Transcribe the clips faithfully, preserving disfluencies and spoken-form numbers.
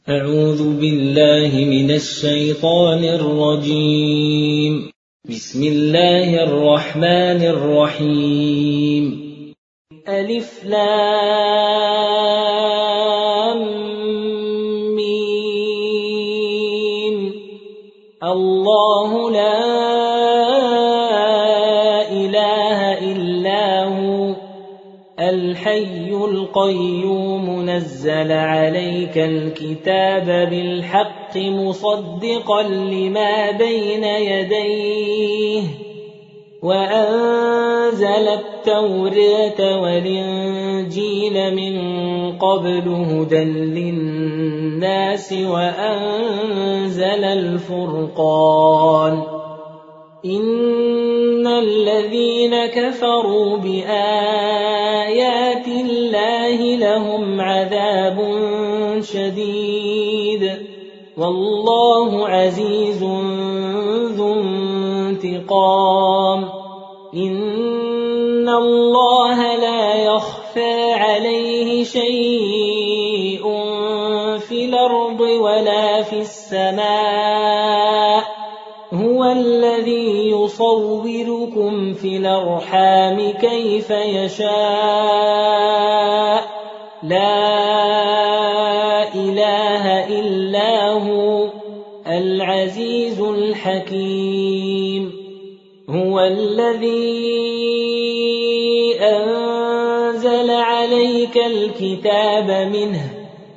أعوذ بالله من الشيطان الرجيم. بسم الله الرحمن الرحيم. ألف لام ميم. الله لا إله إلا هو الحي القيوم نزل عليك الكتاب بالحق مصدقا لما بين يديه وأنزل التوراة والإنجيل من قبل هدى للناس وأنزل الفرقان. إن الذين كفروا بآيات الله لهم عذاب شديد والله عزيز ذو انتقام. إن الله لا يخفى عليه شيء في الأرض ولا في السماء. هو الذي يصوركم في الأرحام كيف يشاء. لا إله إلا هو العزيز الحكيم. هو الذي أنزل عليك الكتاب منه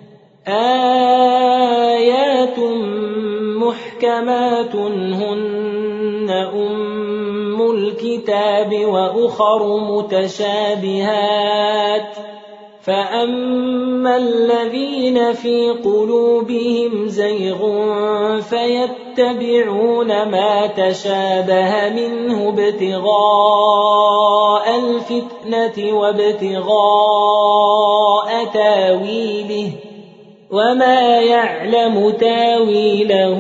آيات محكمات هن أم الكتاب وأخر متشابهات فأما الذين في قلوبهم زيغ فيتبعون ما تشابه منه ابتغاء الفتنة وابتغاء تاويله وما يعلم تاويله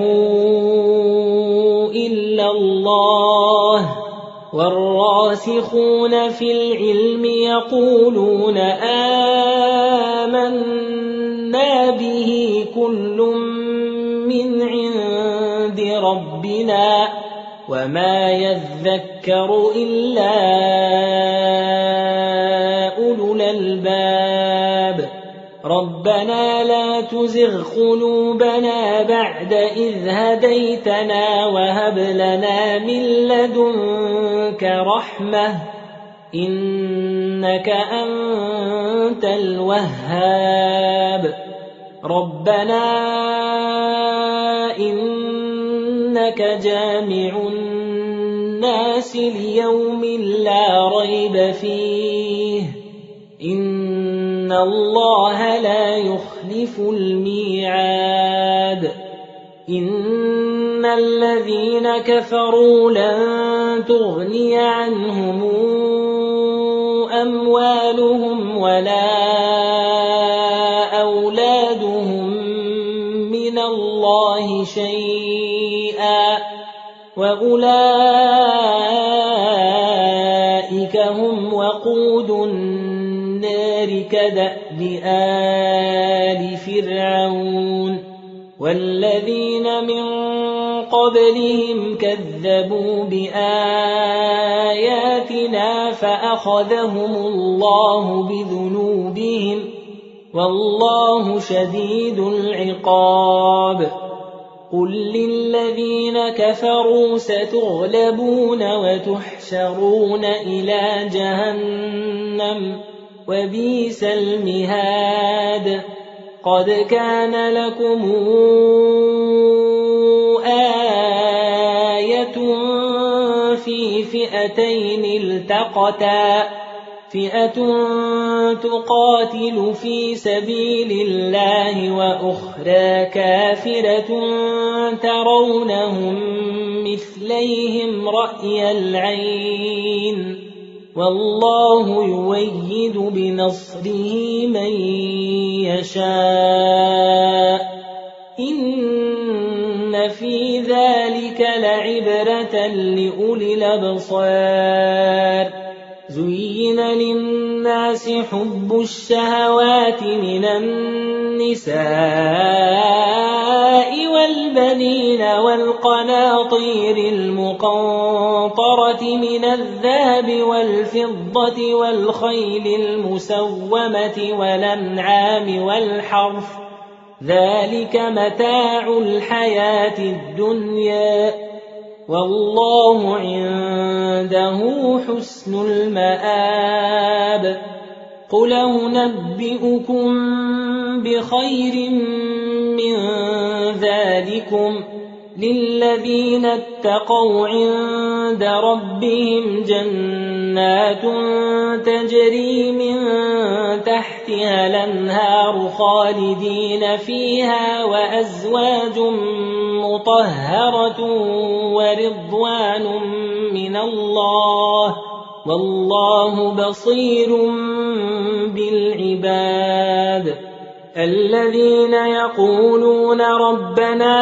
إلا الله. والراسخون في العلم يقولون آمنا به كل من عند ربنا وما يذكر إلا أولو الألباب. ربنا لا تزغ قلوبنا بعد إذ هديتنا وهب لنا من لدنك رحمة إنك أنت الوهاب. ربنا إنك جامع الناس ليوم لا ريب فيه إن الله لا يخلف الميعاد. إن الذين كفروا لن تغني عنهم أموالهم ولا أولادهم من الله شيئا وأولئك هم وقود النار كدأب آل فرعون والذين من قبلهم كذبوا بآياتنا فأخذهم الله بذنوبهم والله شديد العقاب. قل للذين كفروا ستغلبون وتحشرون إلى جهنم وبئس المهاد. قد كان لكم آية في فئتين التقتا فئة تقاتل في سبيل الله وأخرى كافرة ترونهم مثليهم رأي العين والله يؤيد بنصره من يشاء. إن في ذلك لعبرة لأولي الأبصار. زين للناس حب الشهوات من النساء والقناطير المقنطرة من الذهب والفضة والخيل المسومة والأنعام والحرث ذلك متاع الحياة الدنيا والله عنده حسن المآب قل أنبئكم بخير من ذلكم للذين اتقوا عند ربهم جنات تجري من تحتها الأنهار خالدين فيها وأزواج مطهرة ورضوان من الله والله بصير بالعباد الذين يقولون ربنا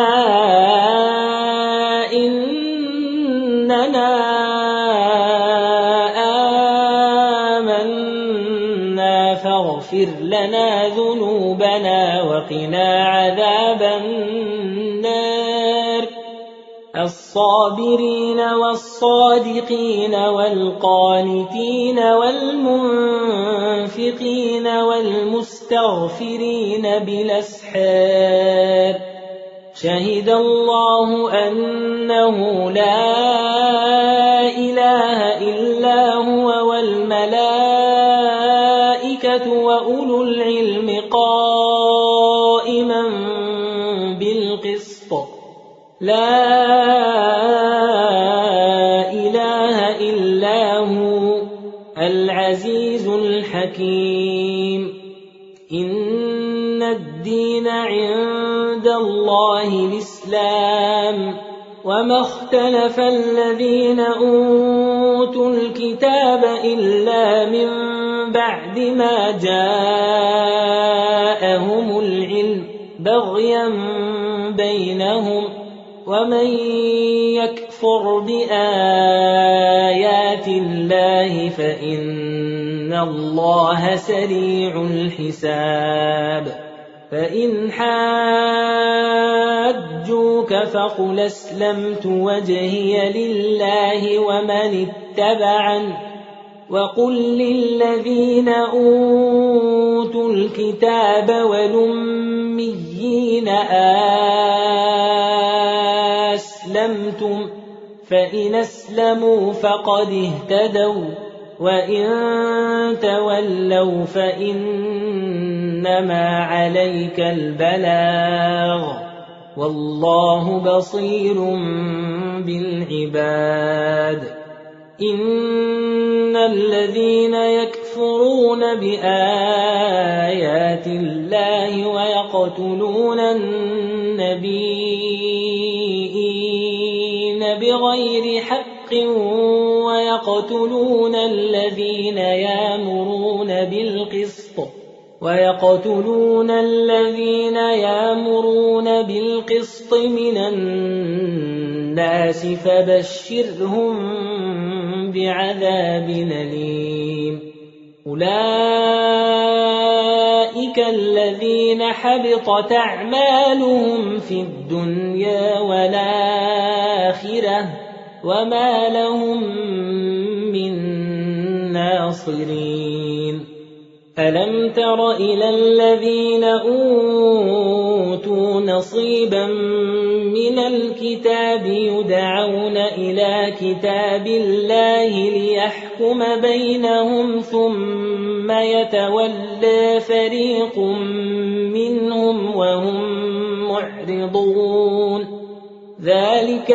إننا آمنا فاغفر لنا ذنوبنا وقنا عذاب النار الصابرين والصادقين والقانتين والمنفقين والمستغفرين بالأسحار شهد الله أنه لا إله إلا هو والملائكة وأولو العلم قائما بالقسط لا إله إلا هو العزيز الحكيم إن الدين عند الله الإسلام وما اختلف الذين أوتوا الكتاب إلا من بعد ما جاءهم العلم بغيا بينهم ومن يكفر بآيات الله فإن الله سريع الحساب فإن حاجوك فقل أسلمت وجهي لله ومن اتبعن وقل للذين أوتوا الكتاب والأميين أسلمتم فإن أسلموا فقد اهتدوا وإن تولوا فإنما عليك البلاغ والله بصير بالعباد إن الذين يكفرون بآيات الله ويقتلون النبيين بغير حق ويقتلون الذين يأمرون بالقسط ويقتلون الذين يأمرون بالقسط من الناس فبشرهم بعذاب أليم أولئك الذين حبطت أعمالهم في الدنيا والآخرة وما لهم من ناصرين ألم تر إلى الذين أوتوا نصيبا من الكتاب يدعون إلى كتاب الله ليحكم بينهم ثم يتولى فريق منهم وهم معرضون ذلك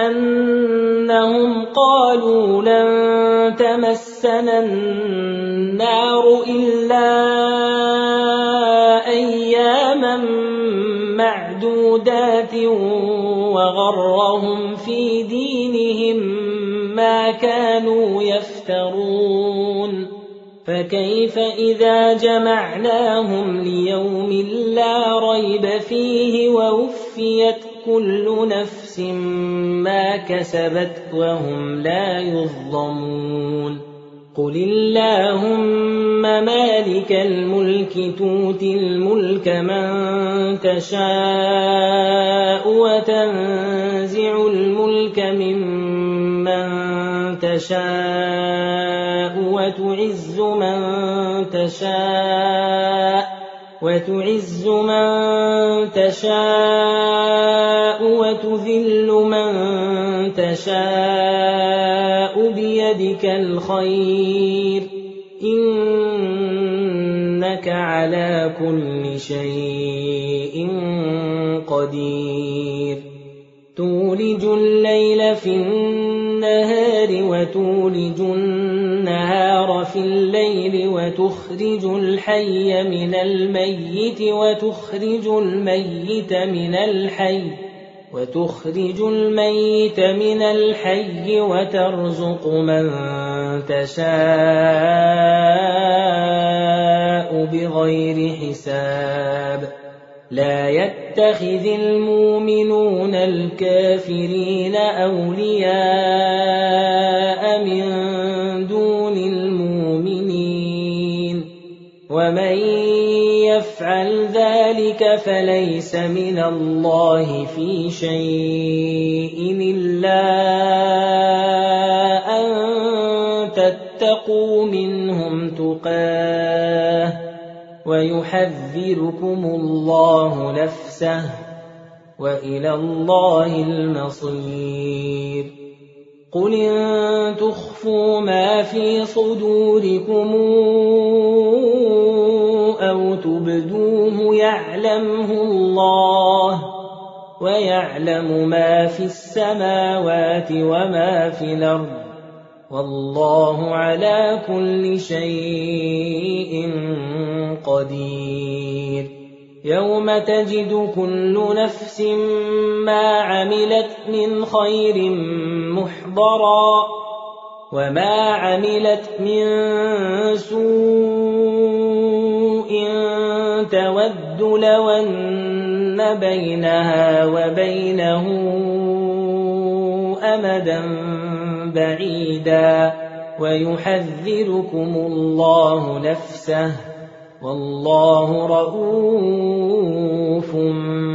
بأنهم قالوا لن تمسنا النار إلا أياما معدودات وغرهم في دينهم ما كانوا يفترون فكيف إذا جمعناهم ليوم لا ريب فيه ووفيت كل نفس ما كسبت وهم لا يظلمون قل اللهم مالك الملك تؤتي الملك من تشاء وتنزع الملك ممن تشاء وتعز من تشاء وتعز من تشاء وتذل من تشاء بيدك الخير إنك على كل شيء قدير تولج الليل في النهار وتولج النهار في الليل وتخرج الحي من الميت وتخرج الميت من الحي وتخرج الميت من الحي وترزق من تشاء بغير حساب لا يتخذ المؤمنون الكافرين أولياء من دون المؤمنين ومن يفعل ذلك فليس من الله في شيء إلا أن تتقوا منهم تقاه ويحذركم الله نفسه وإلى الله المصير قل إن تخفوا ما في صدوركم أو تبدوه يعلمه الله ويعلم ما في السماوات وما في الأرض والله على كل شيء قدير يوم تجد كل نفس ما عملت من خير محضرا وما عملت من سوء تود لو أن بينها وبينه أمدا بعيدا ويحذركم الله نفسه والله رؤوف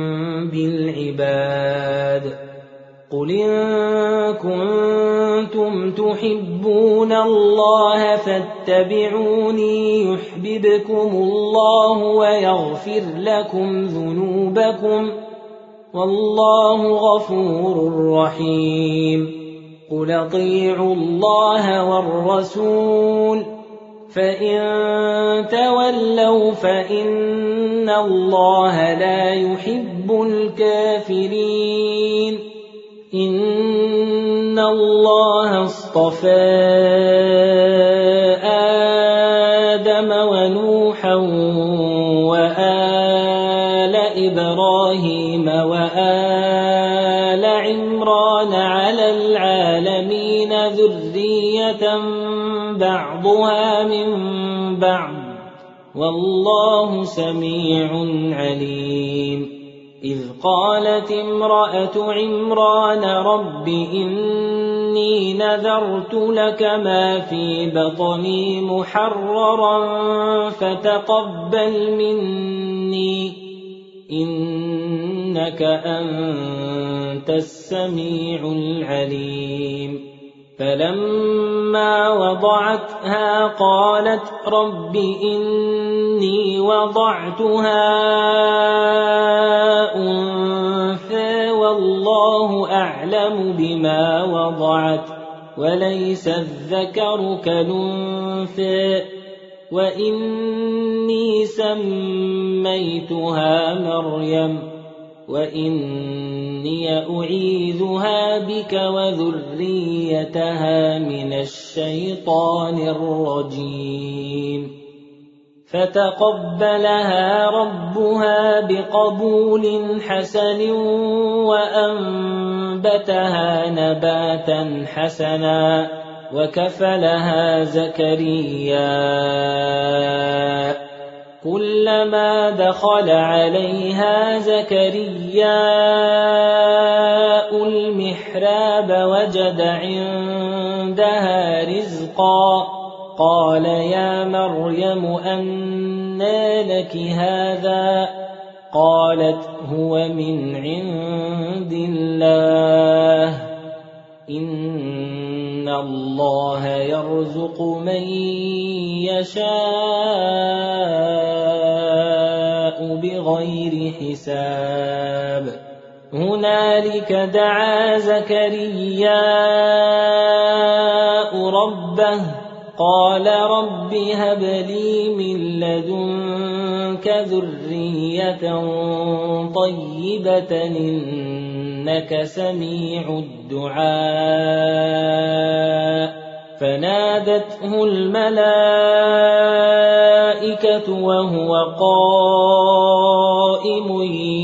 بالعباد قل إن كنتم تحبون الله فاتبعوني يحببكم الله ويغفر لكم ذنوبكم والله غفور رحيم قل اطيعوا الله والرسول فإن تولوا فإن الله لا يحب الكافرين إن الله اصطفى آدم ونوحا وآل إبراهيم وآل عمران على العالمين ذرية بعضها من بعض والله سميع عليم إذ قالت امرأة عمران رب إني نذرت لك ما في بطني محررا فتقبل مني إنك أنت السميع العليم فلما وضعتها قالت رب إني وضعتها أنثى والله أعلم بما وضعت وليس الذكر كالأنثى وإني سميتها مريم وإني أعيذها بك وذريتها من الشيطان الرجيم فتقبلها ربها بقبول حسن وأنبتها نباتا حسنا وكفلها زكريا كلما دخل عليها زكرياء المحراب وجد عندها رزقا قال يا مريم أنى لك هذا قالت هو من عند الله إن الله يرزق من يشاء بغير حساب هنالك دعا زكرياء ربه قال رب هب لي من لدنك ذرية طيبة إنك سميع الدعاء فنادته الملائكة وهو قائم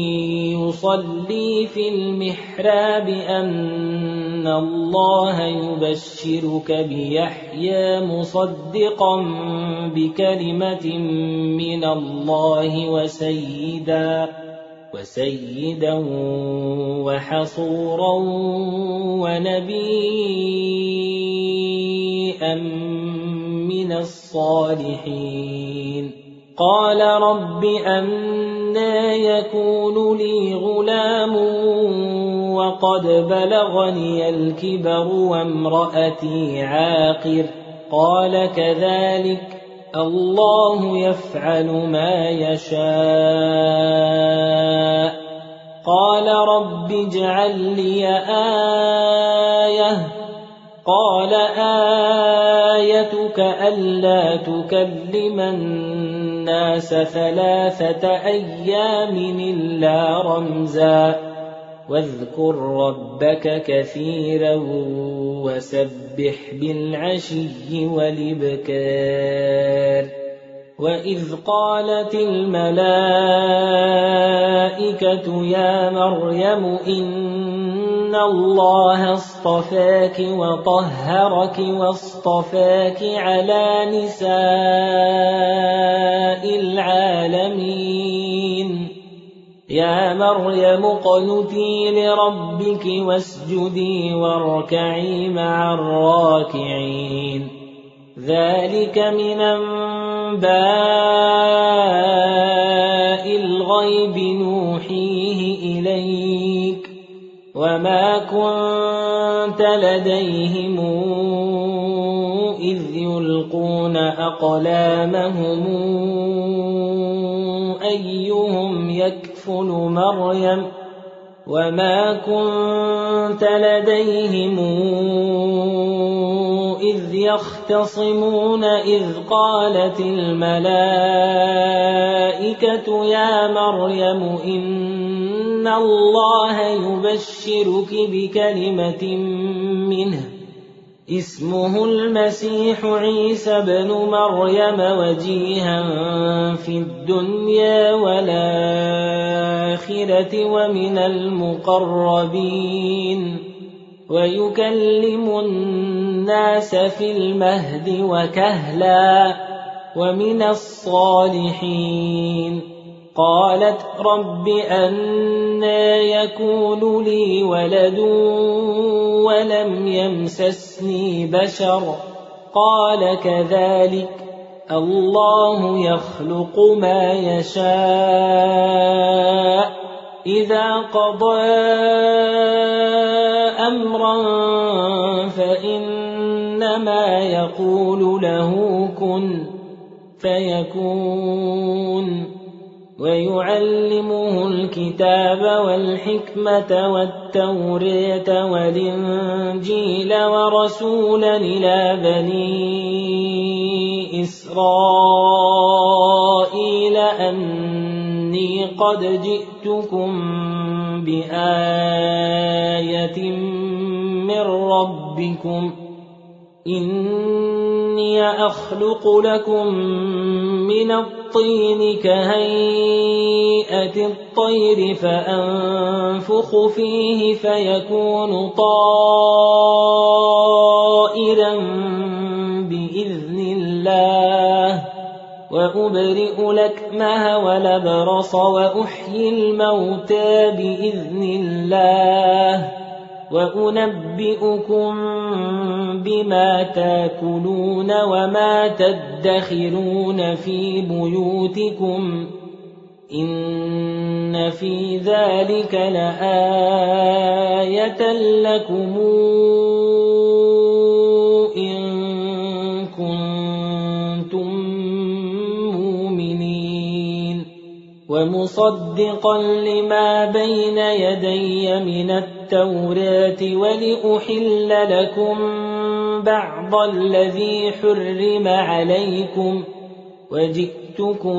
يصلي في المحراب أن الله يبشرك بيحيى مصدقا بكلمة من الله وسيدا وسيدا وحصورا ونبيا من الصالحين قال رب أنى يكون لي غلام وقد بلغني الكبر وامرأتي عاقر قال كذلك الله يفعل ما يشاء قال رب اجعل لي آية قال آيتك ألا تكلم الناس ثلاثة أيام إلا رمزا واذكر ربك كثيرا وسبح بالعشي والإبكار وإذ قالت الملائكة يا مريم إن الله اصطفاك وطهرك واصطفاك على نساء العالمين يا مريم اقنتي لربك واسجدي واركعي مع الراكعين ذلك من أنباء الغيب نوحيه إليك وما كنت لديهم إذ يلقون أقلامهم أيهم يكفل مريم وما كنت لديهم إذ يختصمون إذ قالت الملائكة يا مريم إن الله يبشرك بكلمة منه اسمه المسيح عيسى بن مريم وجيها في الدنيا والآخرة ومن المقربين ويكلم الناس في المهد وكهلا ومن الصالحين قالت رب أنى يكون لي ولد ولم يمسسني بشر قال كذلك الله يخلق ما يشاء إذا قضى أمرا فإنما يقول له كن فيكون ويعلمه الكتاب والحكمة والتوراة والإنجيل ورسولا إلى بني إسرائيل أني قد جئتكم بآية من ربكم إني أخلق لكم من الطين كهيئة الطير فأنفخ فيه فيكون طائرا بإذن الله وأبرئ الأكمه والأبرص وأحيي الموتى بإذن الله وأنبئكم بما تاكلون وما تدخرون في بيوتكم إن في ذلك لآية لكم إن كنتم مؤمنين ومصدقا لما بين يدي من التوراة ولأحل لكم بعض الذي حرم عليكم وجئتكم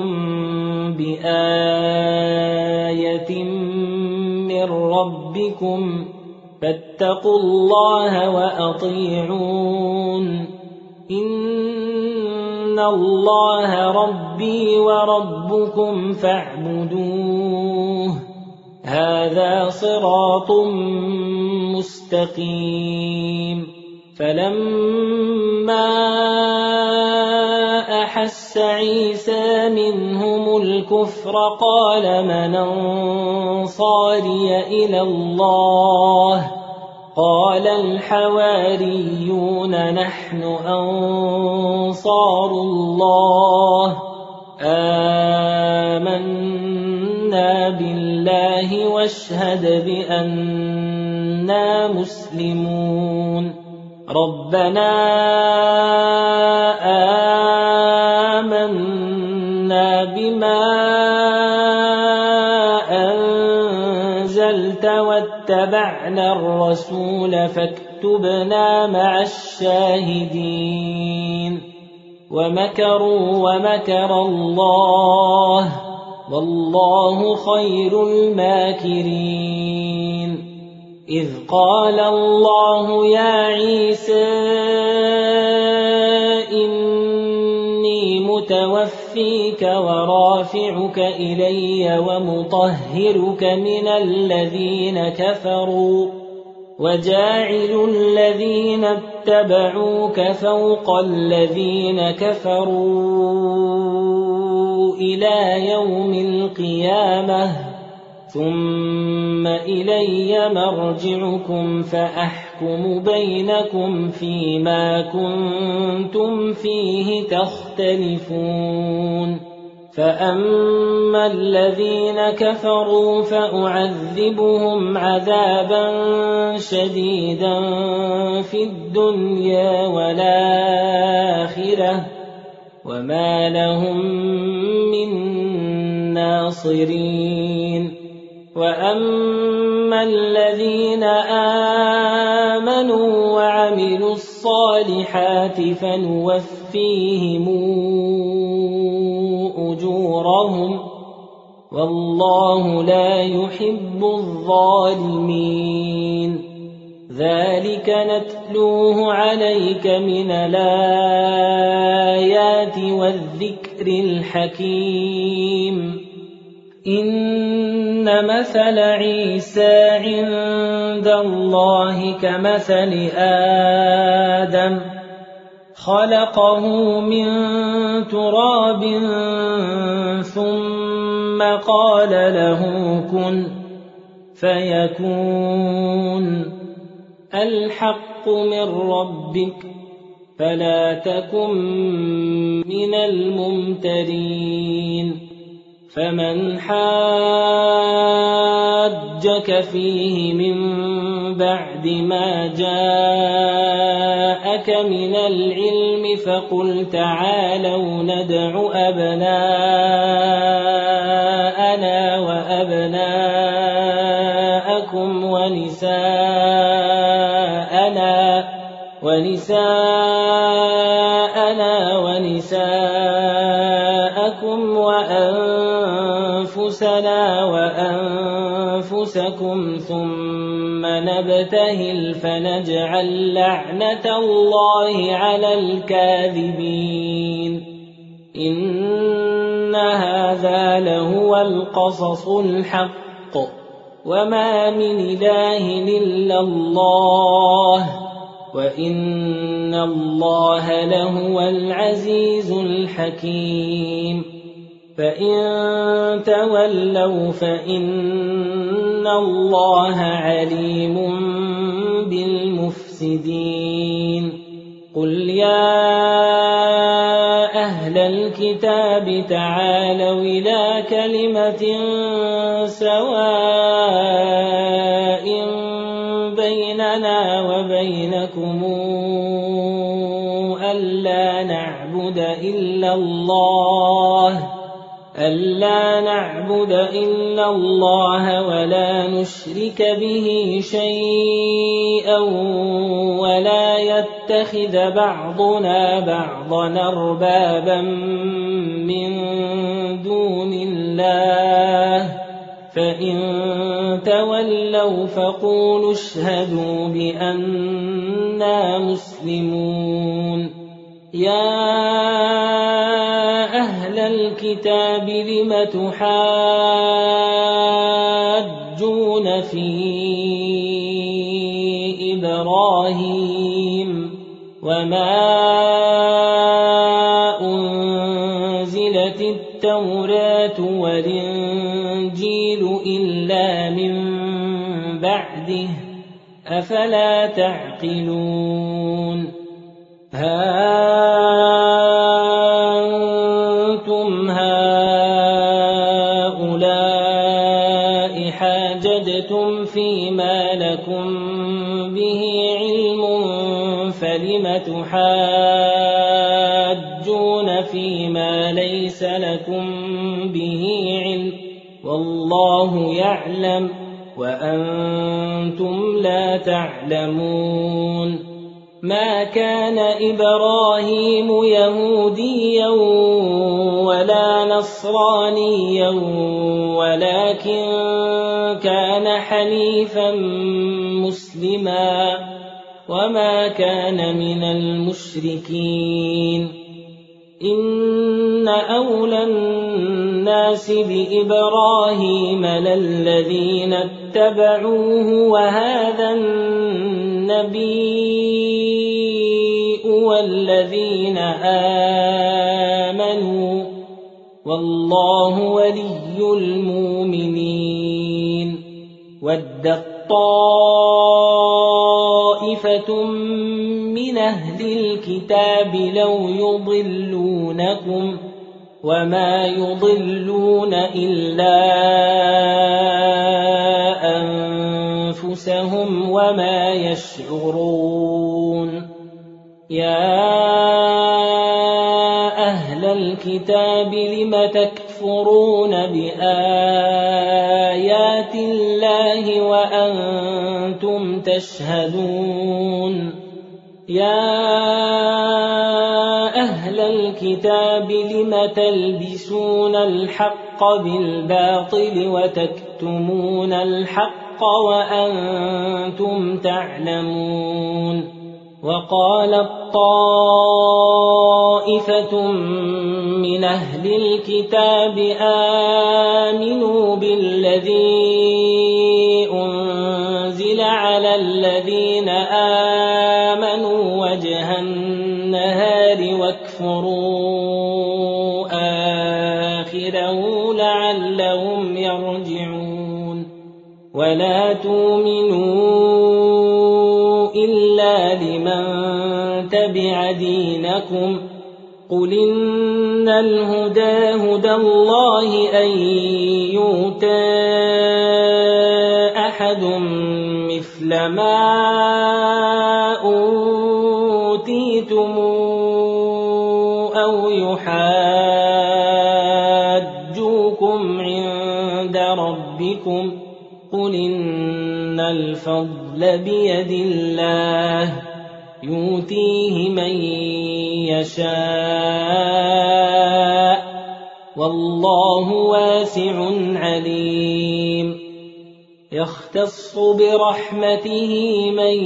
بآية من ربكم فاتقوا الله وأطيعون إن الله ربي وربكم فاعبدوه هذا صراط مستقيم فلما أحس عيسى منهم الكفر قال من أنصاري إلى الله قال الحواريون نحن أنصار الله آمنا بالله واشهد بأننا مسلمون ربنا آمنا بما أنزلت واتبعنا الرسول فاكتبنا مع الشاهدين ومكروا ومكر الله والله خير الماكرين إذ قال الله يا عيسى إني متوفيك ورافعك إلي ومطهرك من الذين كفروا وجاعل الذين اتبعوك فوق الذين كفروا إلى يوم القيامة ثم إلي مرجعكم فأحكم بينكم فيما كنتم فيه تختلفون فأما الذين كفروا فأعذبهم عذابا شديدا في الدنيا والآخرة وما لهم من ناصرين وأما الذين آمنوا وعملوا الصالحات فنوفيهم أجورهم والله لا يحب الظالمين ذلك نتلوه عليك من الآيات والذكر الحكيم إن مثل عيسى عند الله كمثل آدم خلقه من تراب ثم قال له كن فيكون الحق من ربك فلا تكن من الممترين فمن حاجك فيه من بعد ما جاءك من العلم فقل تعالوا ندع أبناءنا وأبناءكم ونساءنا ونساءنا ونساءكم وأنفسنا وأنفسكم ثم نبتهل فنجعل لعنة الله على الكاذبين إن هذا لهو القصص الحق وما من إله إلا الله وإن الله لهو العزيز الحكيم فإن تولوا فإن إن الله عليم بالمفسدين قل يا أهل الكتاب تعالوا إلى كلمة سواء بيننا وبينكم ألا نعبد إلا الله ألا نعبد إلا الله ولا نشرك به شيئا ولا يتخذ بعضنا بعضا أربابا من دون الله فإن تولوا فقولوا اشهدوا بأننا مسلمون يا أهل الكتاب لم تحاجون في إبراهيم وما أنزلت التوراة والإنجيل إلا من بعده أفلا تعقلون ها أنتم هؤلاء حاججتم فيما لكم به علم فلم تحاجون فيما ليس لكم به علم والله يعلم وأنتم لا تعلمون ما كان إبراهيم يهوديا ولا نصرانيا ولكن كان حنيفا مسلما وما كان من المشركين إن أولى الناس بإبراهيم للذين اتبعوه وهذا النبي والذين آمنوا والله ولي المؤمنين ودت طائفة من أهل الكتاب لو يضلونكم وما يضلون إلا أنفسهم وما يشعرون يا أهل الكتاب لم تكفرون بآيات الله وأنتم تشهدون يا أهل الكتاب لم تلبسون الحق بالباطل وتكتمون الحق وأنتم تعلمون وقالت طائفة من أهل الكتاب آمنوا بالذي أنزل على الذين آمنوا وجه النهار واكفروا آخره لعلهم يرجعون ولا تؤمنوا إلا لمن تبع دينكم قل إن الهدى هدى الله أن يؤتى أحد مثل ما أوتيتم أو يحاجوكم عند ربكم قل إن الفضل بيد الله يؤتيه من يشاء والله واسع عليم يختص برحمته من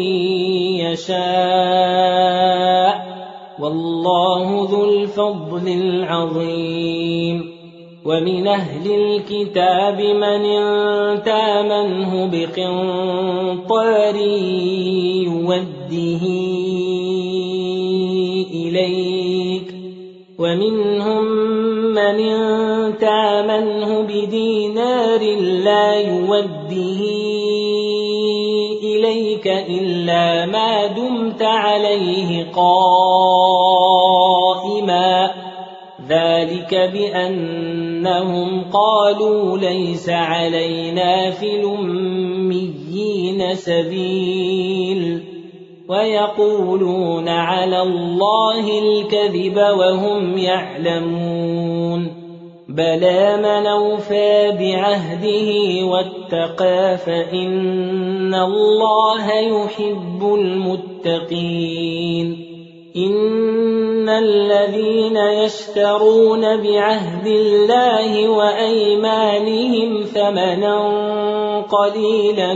يشاء والله ذو الفضل العظيم ومن أهل الكتاب من تامنه بقنطار يوده إليك ومنهم من تامنه بدينار لا يوده إليك إلا ما دمت عليه قائما ذلك بأنهم قالوا ليس علينا في الأميين سبيل ويقولون على الله الكذب وهم يعلمون بلى من أوفى بعهده واتقى فإن الله يحب المتقين إن الذين يشترون بعهد الله وأيمانهم ثمنا قليلا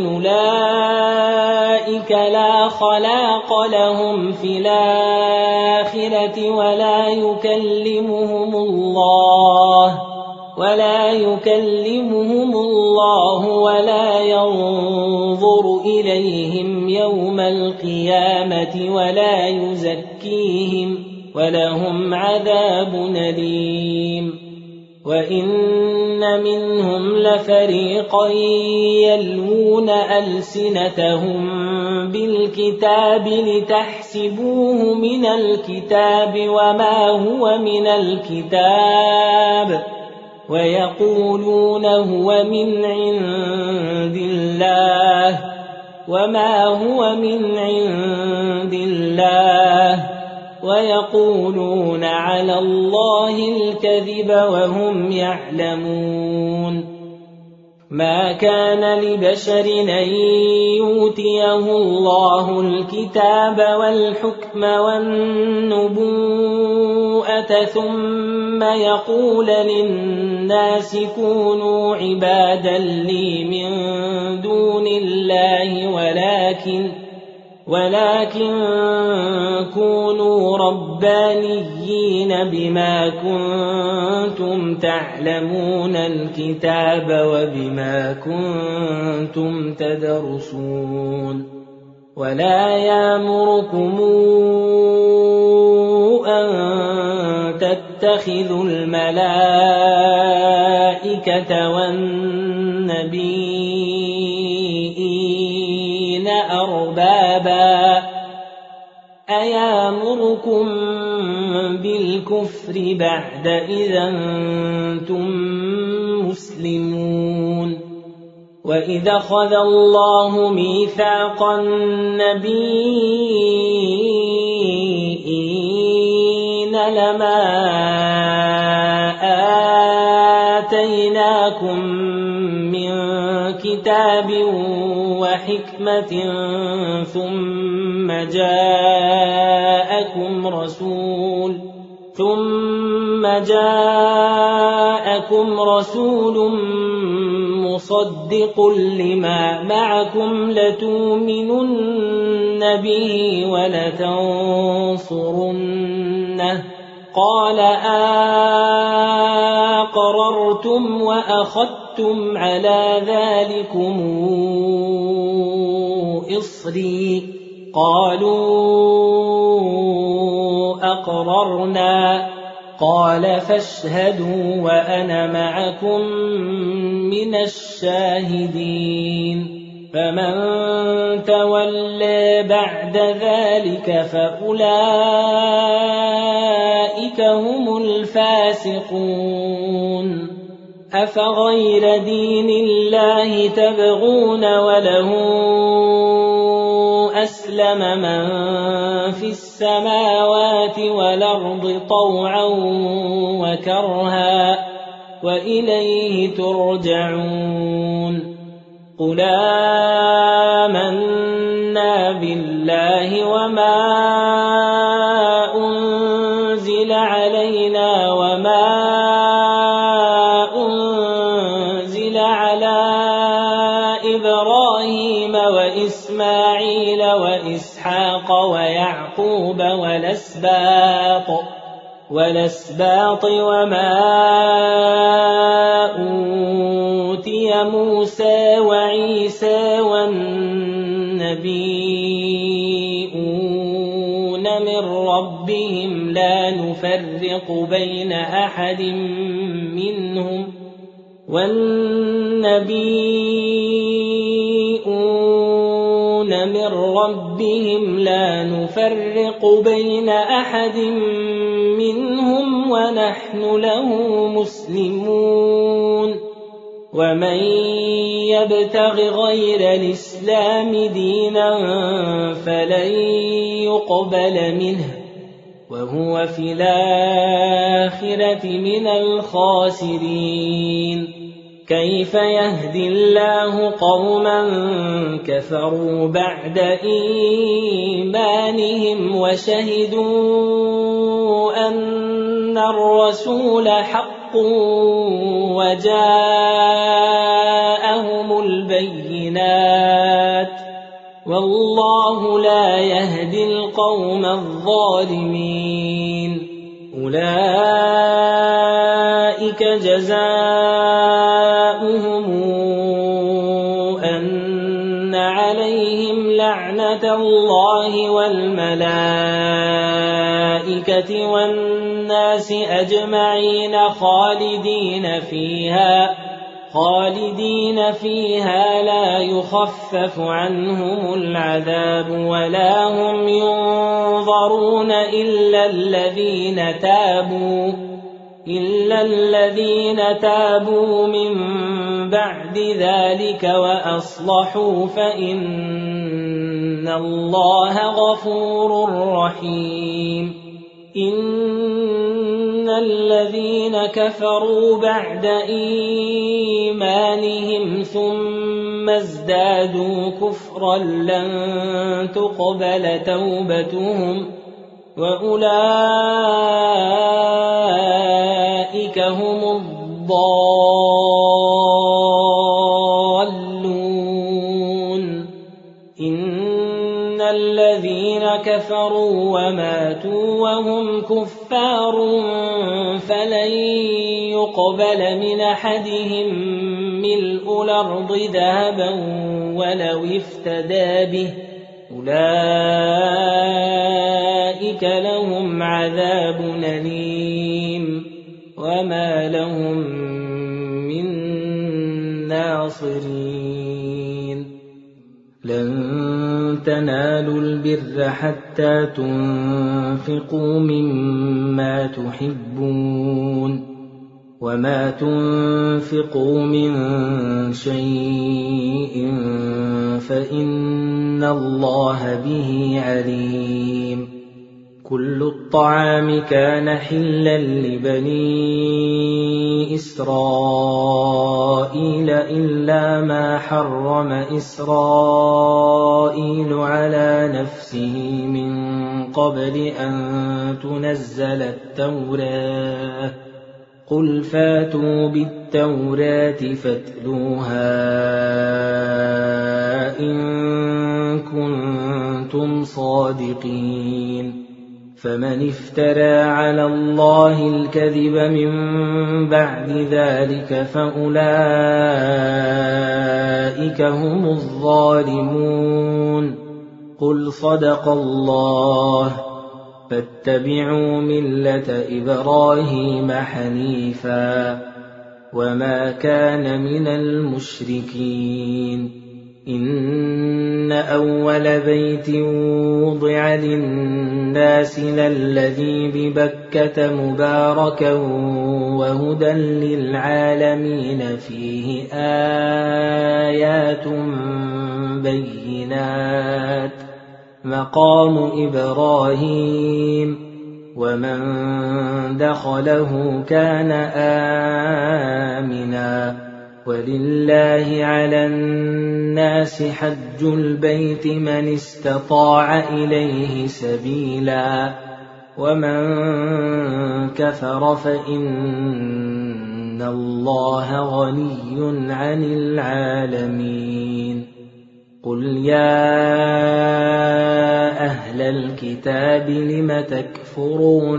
أولئك لا خلاق لهم في الآخرة ولا يكلمهم الله ولا يكلمهم الله ولا ينظر إليهم يوم القيامة ولا يزكيهم ولهم عذاب أليم وإن منهم لفريقا يلوون ألسنتهم بالكتاب لتحسبوه من الكتاب وما هو من الكتاب ويقولون هو من عند الله وما هو من عند الله ويقولون على الله الكذب وهم يعلمون ما كان لبشر أن يؤتيه الله الكتاب والحكم والنبوءة ثم يقول للناس كونوا عبادا لي من دون الله ولكن ولكن كونوا ربانيين بما كنتم تعلمون الكتاب وبما كنتم تدرسون ولا يأمركم أن تتخذوا الملائكة والنبيين أربابا أيامركم بالكفر بعد إذا أنتم مسلمون وإذا أخذ الله ميثاق النبيين لما آتيناكم من كتاب وحكمة ثم جاءكم رسول ثم جاءكم رسول مصدق لما معكم لتؤمنن به ولتنصرنه قال أقررتم وأخذتم على ذلكم إصري قالوا أقررنا قال فاشهدوا وأنا معكم من الشاهدين فمن تولى بعد ذلك فأولئك هم الفاسقون أفغير دين الله تبغون وله أسلم من في السماوات والأرض طوعا وكرها وإليه ترجعون قل آمنا بالله وما أنزل علينا وما أنزل على إبراهيم وإسماعيل وإسحاق ويعقوب والأسباط والأسباط وما أوتي موسى وعيسى والنبيون من ربهم لا نفرق بين أحد منهم والنبيون من ربهم لا نفرق بين أحد منهم ونحن له مسلمون ومن يبتغ غير الإسلام دينا فلن يقبل منه وهو في الآخرة من الخاسرين كيف يهدي الله قوما كفروا بعد إيمانهم وشهدوا أن الرسول حق وجاءهم البينات والله لا يهدي القوم الظالمين أولئك جزاؤهم أن عليهم لعنة الله والملائكة والناس أجمعين خالدين فيها خالدين فيها لا يخفف عنهم العذاب ولا هم ينظرون إلا الذين تابوا إلا الذين تابوا من بعد ذلك وأصلحوا فإن الله غفور رحيم إن الذين كفروا بعد إيمانهم ثم ازدادوا كفرا لن تقبل توبتهم وأولئك هم الضالون إن الذين كفروا وماتوا وهم كفار فلن يقبل من أحدهم ملء الأرض ذهبا ولو افتدى به أولئك لهم عذاب أليم وما لهم من ناصرين لن تنالوا البر حتى تنفقوا مما تحبون وما تنفقوا من شيء فإن الله به عليم كل الطعام كان حلا لبني إسرائيل إلا ما حرم إسرائيل على نفسه من قبل أن تنزل التوراة قل فاتوا بالتوراة فاتلوها إن كنتم صادقين فمن افترى على الله الكذب من بعد ذلك فأولئك هم الظالمون قل صدق الله فاتبعوا ملة إبراهيم حنيفا وما كان من المشركين إن أول بيت وضع للناس للذي ببكة مباركا وهدى للعالمين فيه آيات بينات مقام إبراهيم ومن دخله كان آمنا ولله على الناس حج البيت من استطاع إليه سبيلا ومن كفر فإن الله غني عن العالمين قل يا أهل الكتاب لم تكفرون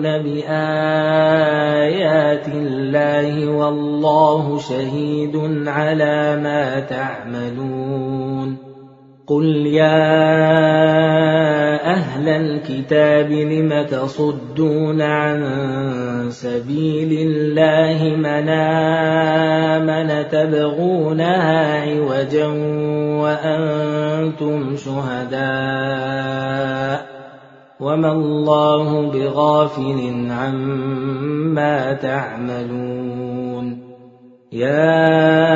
بآيات الله والله شهيد على ما تعملون قل يا أهل أهل الكتاب لم تصدون عن سبيل الله من آمن تبغونها عوجا وأنتم شهداء وما الله بغافل عما تعملون يا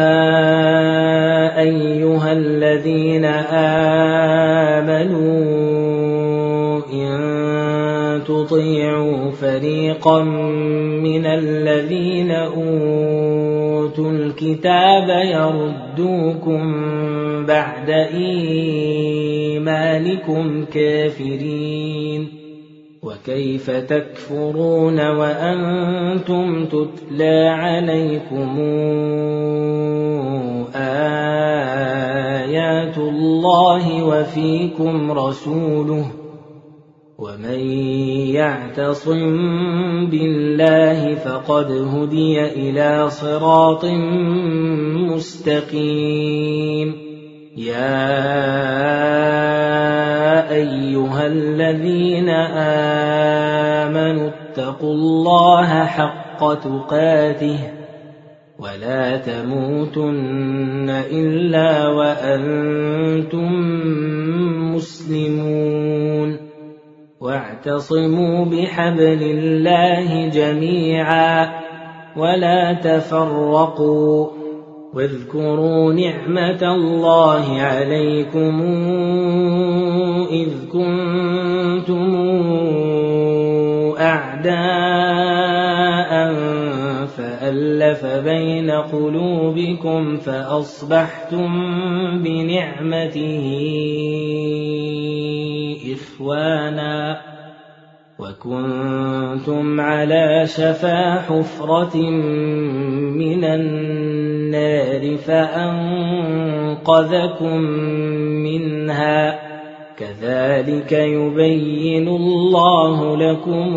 أيها الذين آمنوا إن تطيعوا فريقا من الذين أوتوا الكتاب يردوكم بعد إيمانكم كافرين وكيف تكفرون وأنتم تتلى عليكم آيات الله وفيكم رسوله ومن يعتصم بالله فقد هدي إلى صراط مستقيم يا أيها الذين آمنوا اتقوا الله حق تقاته ولا تموتن إلا وأنتم مسلمون واعتصموا بحبل الله جميعا ولا تفرقوا واذكروا نعمة الله عليكم إذ كنتم أعداء فألف بين قلوبكم فأصبحتم بنعمته إخوانا وكنتم على شفا حفرة من النار فأنقذكم منها كذلك يبين الله لكم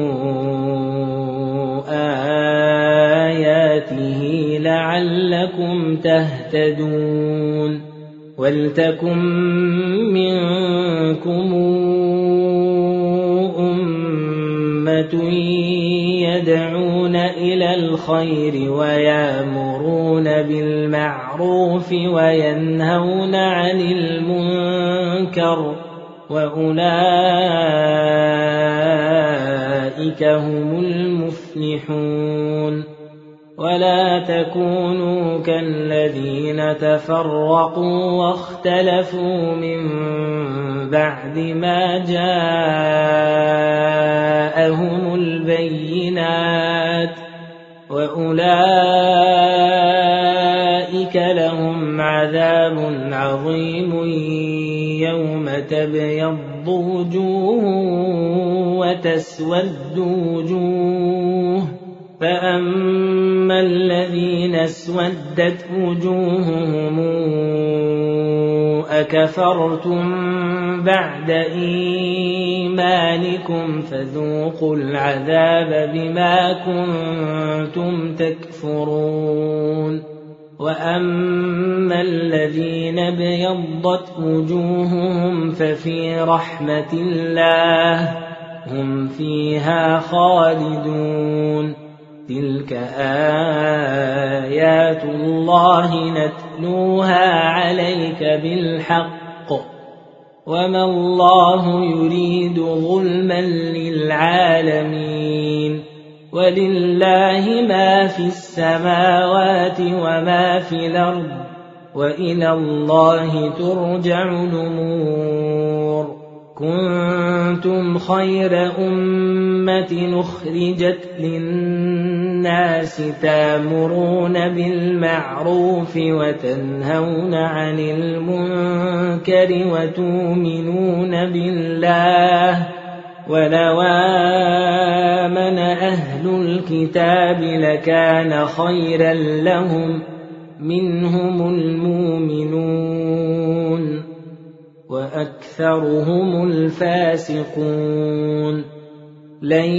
آياته لعلكم تهتدون ولتكن منكم أمة يدعون إلى الخير ويأمرون بالمعروف وينهون عن المنكر وأولئك هم المفلحون ولا تكونوا كالذين تفرقوا واختلفوا من بعد ما جاءهم البينات وأولئك لهم عذاب عظيم يوم تبيض وجوه وتسود وجوه فأما الذين اسودت وجوههم أكفرتم بعد إيمانكم فذوقوا العذاب بما كنتم تكفرون وأما الذين ابيضت وجوههم ففي رحمة الله هم فيها خالدون تلك آيات الله نتلوها عليك بالحق وما الله يريد ظلما للعالمين ولله ما في السماوات وما في الأرض وإلى الله ترجع الأمور كنتم خير أمة أخرجت للناس تأمرون بالمعروف وتنهون عن المنكر وتؤمنون بالله ولو آمن أهل الكتاب لكان خيرا لهم منهم المؤمنون وأكثرهم الفاسقون لن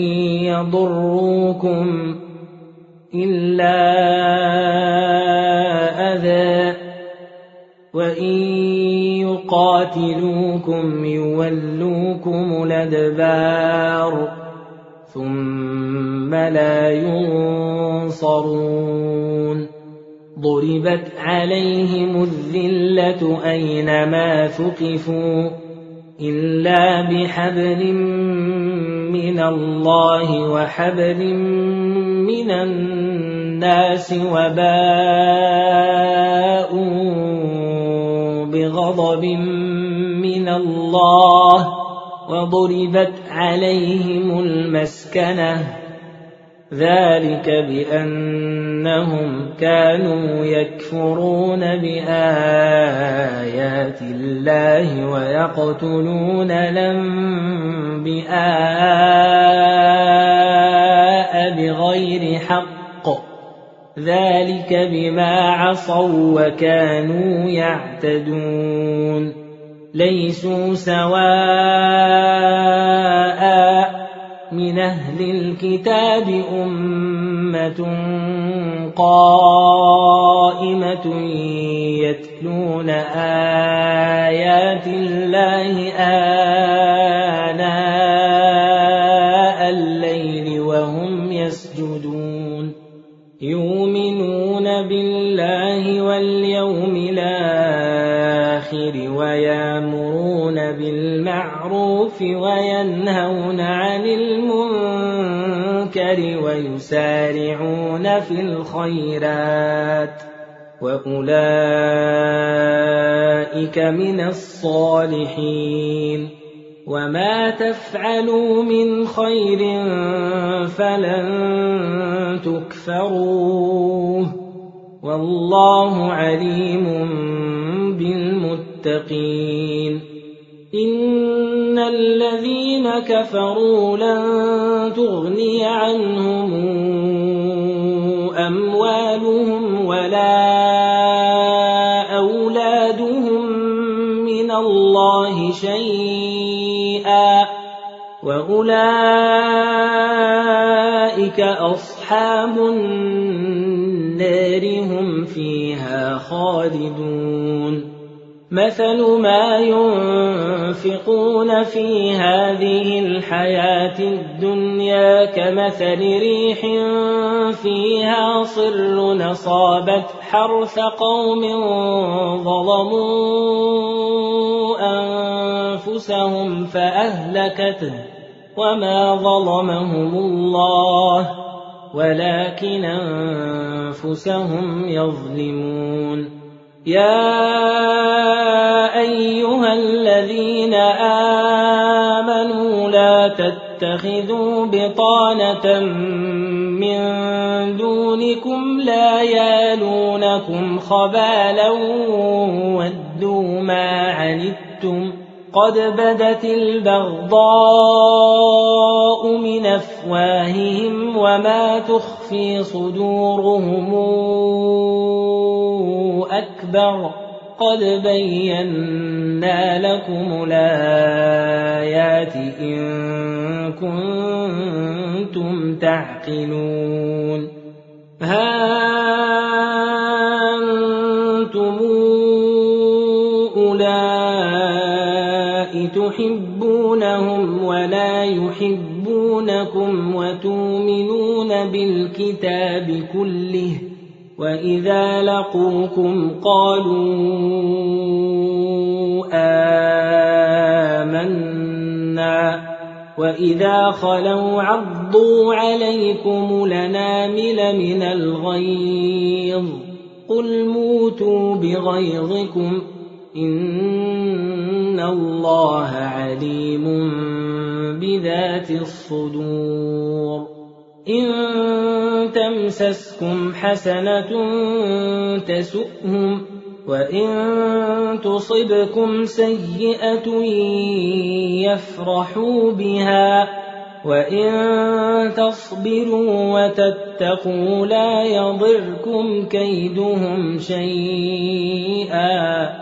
يضروكم إلا أذى وإن يقاتلوكم يولوكم الأدبار ثم لا ينصرون ضربت عليهم الذلة أينما ثقفوا إلا بحبل من الله وحبل من الناس وباءوا بغضب من الله وضربت عليهم المسكنة ذلك بأنهم كانوا يكفرون بآيات الله ويقتلون الأنبياء بغير حق ذلك بما عصوا وكانوا يعتدون ليسوا سواء من أهل الكتاب أمة قائمة يتلون آيات الله آناء الليل وهم يسجدون يؤمنون بالله واليوم الآخر ويأمرون بالمعروف وينهون عن المنكر ويسارعون في الخيرات وأولئك من الصالحين وما تفعلوا من خير فلن تكفروه والله عليم بالمتقين إن الذين كفروا لن تغني عنهم أموالهم ولا أولادهم من الله شيئا وأولئك أصحاب النار هم فيها خالدون مثل ما ينفقون في هذه الحياة الدنيا كمثل ريح فيها صر أصابت حرث قوم ظلموا أنفسهم فأهلكته وما ظلمهم الله ولكن أنفسهم يظلمون يا أيها الذين آمنوا لا تتخذوا بطانة من دونكم لا يالونكم خبالا ودوا ما عنتم قد بدت البغضاء من أفواههم وما تخفي صدورهم أكبر قد بينا لكم الآيات إن كنتم تعقلون ها أنتم أولئك تحبونهم ولا يحبونكم وتؤمنون بالكتاب كله وإذا لقوكم قالوا آمنا وإذا خلوا عضوا عليكم الأنامل من الغيظ قل موتوا بغيظكم إن الله عليم بذات الصدور إن تمسسكم حسنة تسؤهم وإن تصبكم سيئة يفرحوا بها وإن تصبروا وتتقوا لا يضركم كيدهم شيئا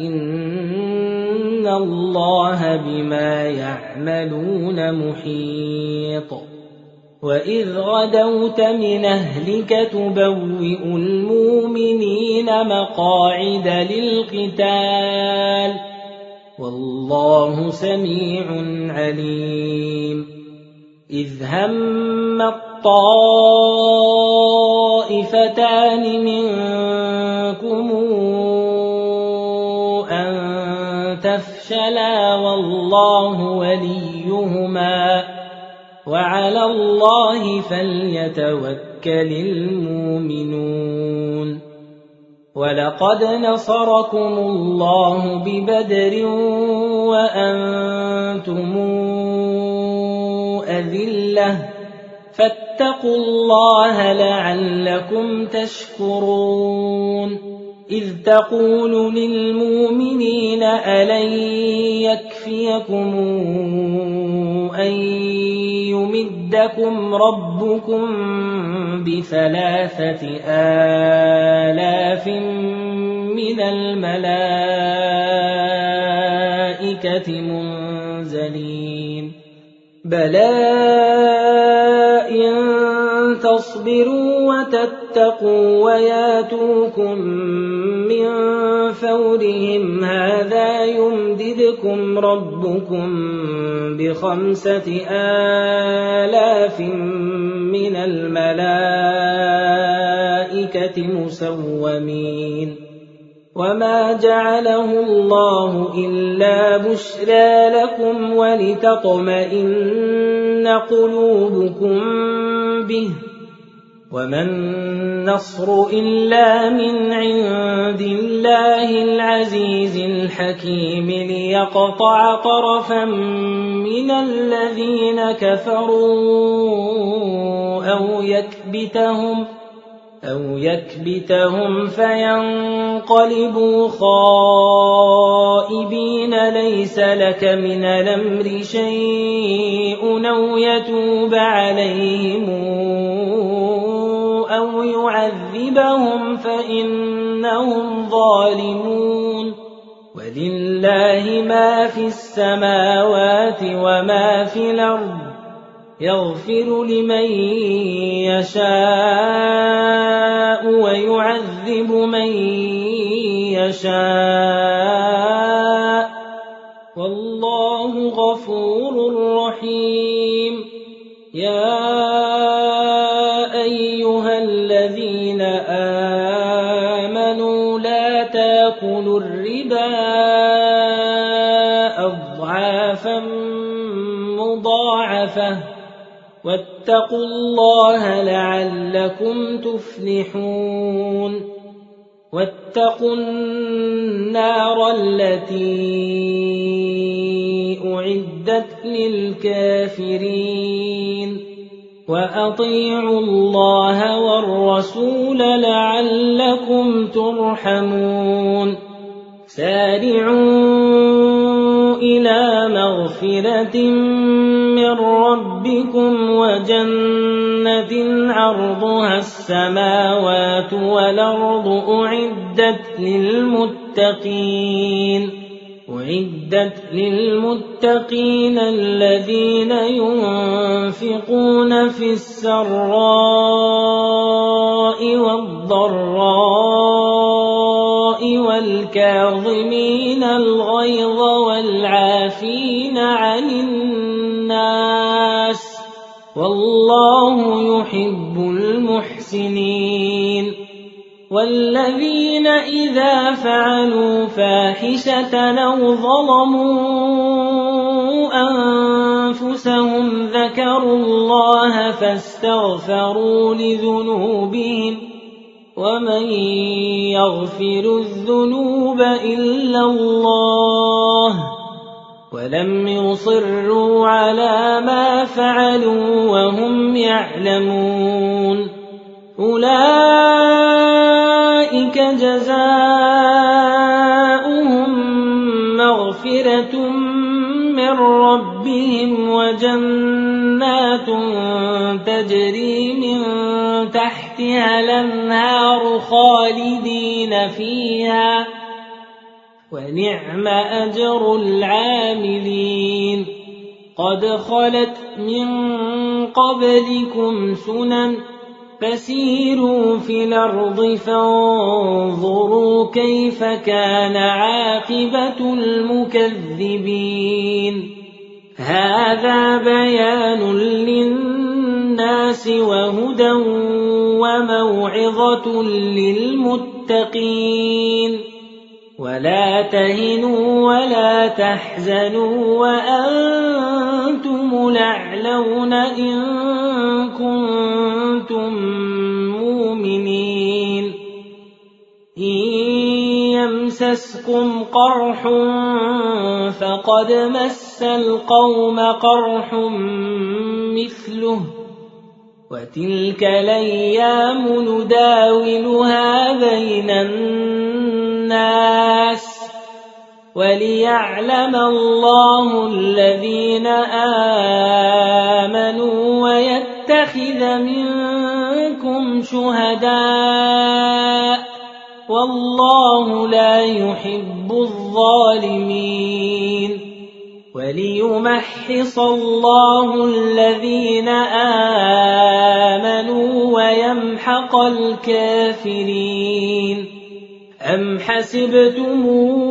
إن الله بما يعملون محيط وإذ غدوت من أهلك تبوئ المؤمنين مقاعد للقتال والله سميع عليم إذ هم الطائفتان منكم أن تفشلا والله وليهما وعلى الله فليتوكل المؤمنون ولقد نصركم الله ببدر وأنتم أذلة فاتقوا الله لعلكم تشكرون إذ تقول للمؤمنين ألن يكفيكم أن يمدكم ربكم بثلاثة آلاف من الملائكة منزلين بلى إن تصبروا وتتقوا وياتوكم من فورهم هذا يمددكم ربكم بخمسة آلاف من الملائكة مسومين وما جعله الله إلا بشرى لكم ولتطمئن قلوبكم به وما النصر إلا من عند الله العزيز الحكيم ليقطع طرفا من الذين كفروا أو يكبتهم أو يكبتهم فينقلبوا خائبين ليس لك من الأمر شيء أو يتوب عليهم أو يعذبهم فإنهم ظالمون ولله ما في السماوات وما في الأرض يغفر لمن يشاء ويعذب من يشاء والله غفور رحيم يا أيها الذين آمنوا لا تأكلوا الربا أضعافا مضاعفة واتقوا الله لعلكم تفلحون واتقوا النار التي أعدت للكافرين وأطيعوا الله والرسول لعلكم ترحمون سارعوا إلى مغفرة من ربكم وجنة عرضها السماوات والأرض أعدت للمتقين أعدت للمتقين الذين ينفقون في السراء والضراء والكاظمين الغيظ والعافين عن الناس والله يحب المحسنين والذين إذا فعلوا فاحشة أو ظلموا أنفسهم ذكروا الله فاستغفروا لذنوبهم ومن يغفر الذنوب إلا الله ولم يصروا على ما فعلوا وهم يعلمون أولئك جزاؤهم مغفرة من ربهم وجنات تجري من تحتها الأنهار خالدين فيها ونعم أجر العاملين قد خلت من قبلكم سنن فسيروا في الأرض فانظروا كيف كان عاقبة المكذبين هذا بيان للناس وهدى وموعظة للمتقين ولا تهنوا ولا تحزنوا وأنتم الأعلون إن كنتم مؤمنين إن يمسسكم قرح فقد مس القوم قرح مثله وتلك الأيام نداولها بين الناس وليعلم الله الذين آمنوا ويتخذ منكم شهداء والله لا يحب الظالمين وليمحص الله الذين آمنوا ويمحق الكافرين أم حسبتم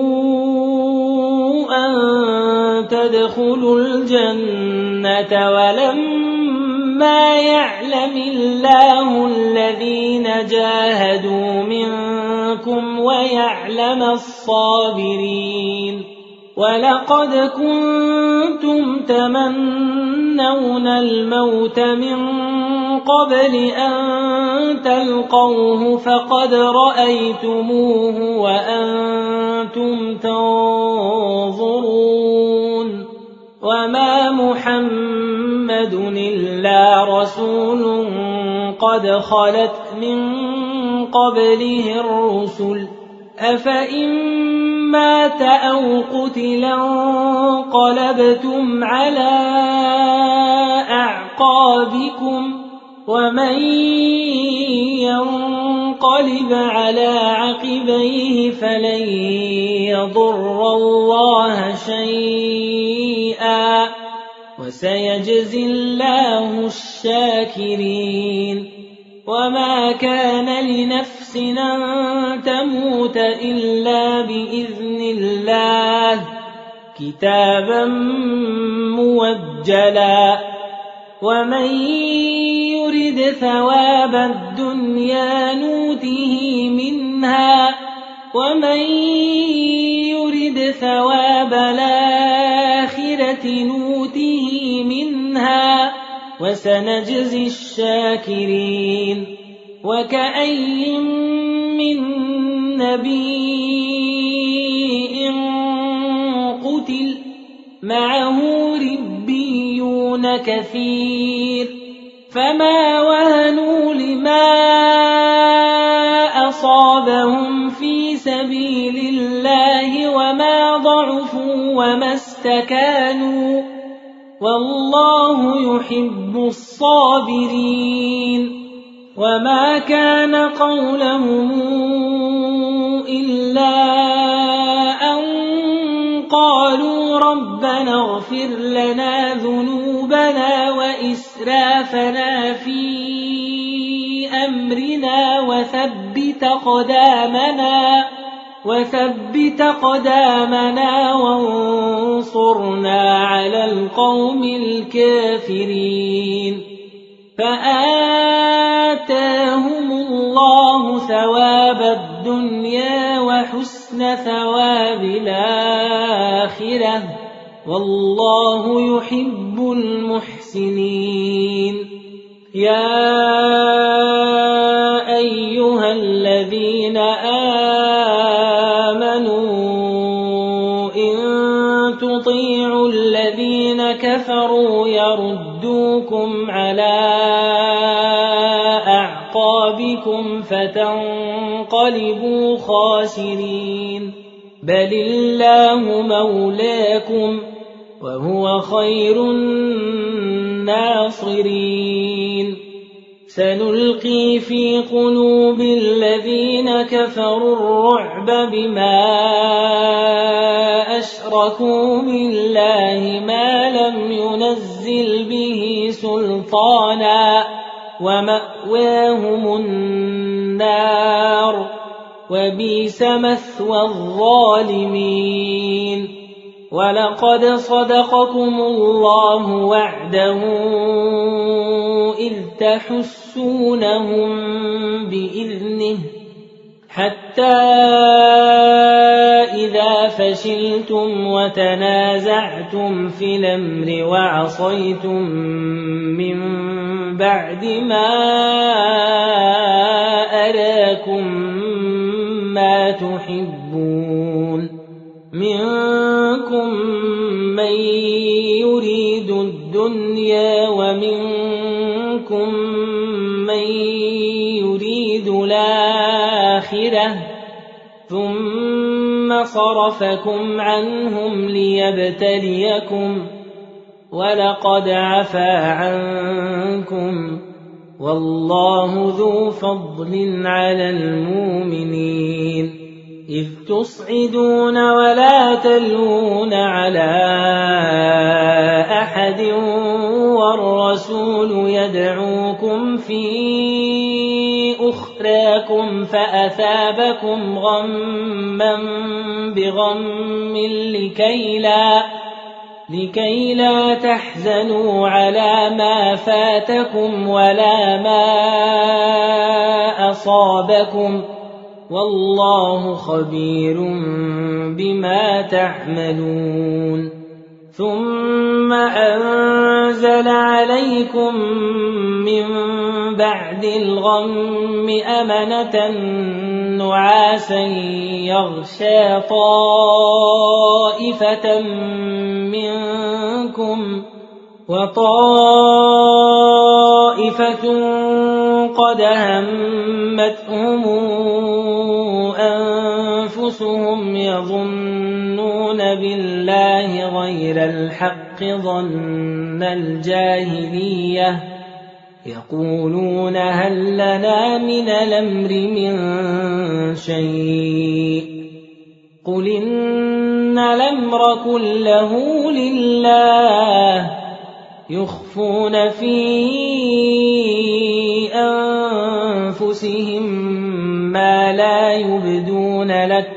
أن تدخلوا الجنة ولما يعلم الله الذين جاهدوا منكم ويعلم الصابرين ولقد كنتم تمنون الموت من قبل أن تلقوه فقد رأيتموه وأنتم تنظرون وما محمد إلا رسول قد خلت من قبله الرسل أفإن مات أو قتلا انقلبتم على أعقابكم ومن ينقلب على عقبيه فلن يضر الله شيئا وسيجزي الله الشاكرين وما كان لنفس أن تموت إلا بإذن الله كتابا موجلا ومن يرد ثواب الدنيا نوته منها ومن يرد ثواب الآخرة نوته منها وسنجزي الشاكرين وكأي من نبي قتل معه ربيون كثير فما وهنوا لما أصابهم في سبيل الله وما ضعفوا وما استكانوا والله يحب الصابرين وما كان قولهم إلا أن قالوا ربنا اغفر لنا ذنوبنا وإسرافنا في أمرنا وثبت قدامنا وثبت قدامنا وانصرنا على القوم الكافرين فآتاهم الله ثواب الدنيا وحسن ثواب الآخرة والله يحب المحسنين يا أيها الذين آمنوا إن تطيعوا الذين كفروا يردوكم على أعقابكم فتنقلبوا خاسرين بل الله مولاكم وهو خير الناصرين سنلقي في قلوب الذين كفروا الرعب بما أشركوا بالله ما لم ينزل به سلطانا ومأواهم النار وبئس مثوى الظالمين ولقد صدقكم الله وعده إذ تحسونهم بإذنه حتى إذا فشلتم وتنازعتم في الأمر وعصيتم من بعد ما أراكم ما تحبون منكم من يريد الدنيا ومنكم من يريد الآخرة ثم صرفكم عنهم ليبتليكم ولقد عفا عنكم والله ذو فضل على المؤمنين إذ تصعدون ولا تلوون على أحد والرسول يدعوكم في أخراكم فأثابكم غما بغم لكي لا, لكي لا تحزنوا على ما فاتكم ولا ما أصابكم والله خبير بما تعملون ثم أنزل عليكم من بعد الغم أمنة نعاسا يغشى طائفة منكم وطائفة قد همتهم أنفسهم يظنون بالله غير الحق ظن الجاهلية يقولون هل لنا من الأمر من شيء قل إن الأمر كله لله يخفون في أنفسهم ما لا يبدون لك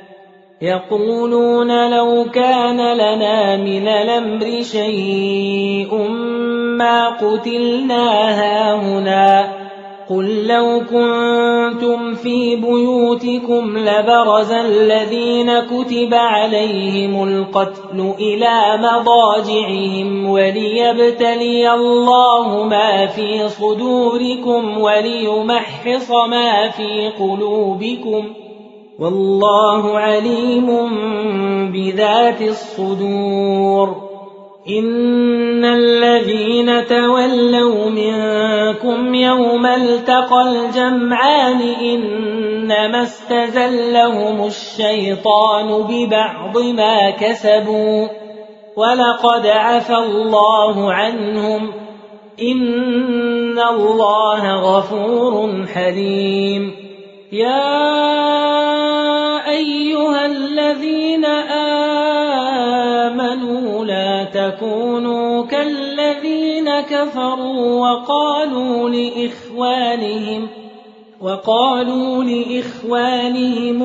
يقولون لو كان لنا من الأمر شيء ما قتلنا هاهنا قل لو كنتم في بيوتكم لبرز الذين كتب عليهم القتل إلى مضاجعهم وليبتلي الله ما في صدوركم وليمحص ما في قلوبكم والله عليم بذات الصدور إن الذين تولوا منكم يوم التقى الجمعان إنما استزلهم الشيطان ببعض ما كسبوا ولقد عفى الله عنهم إن الله غفور حليم يا أيها الذين آمنوا لا تكونوا كالذين كفروا وقالوا لإخوانهم وقالوا لإخوانهم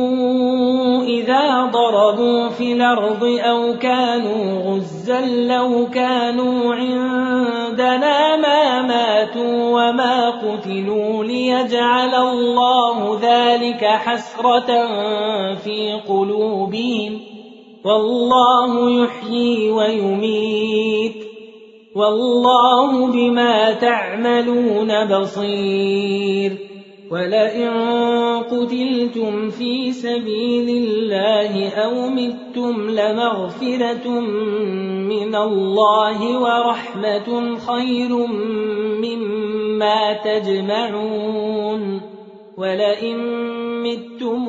إذا ضربوا في الأرض أو كانوا غزا لو كانوا عندنا ما ماتوا وما قتلوا ليجعل الله ذلك حسرة في قلوبهم والله يحيي ويميت والله بما تعملون بصير ولئن قتلتم في سبيل الله أو متم لمغفرة من الله ورحمة خير مما تجمعون ولئن متم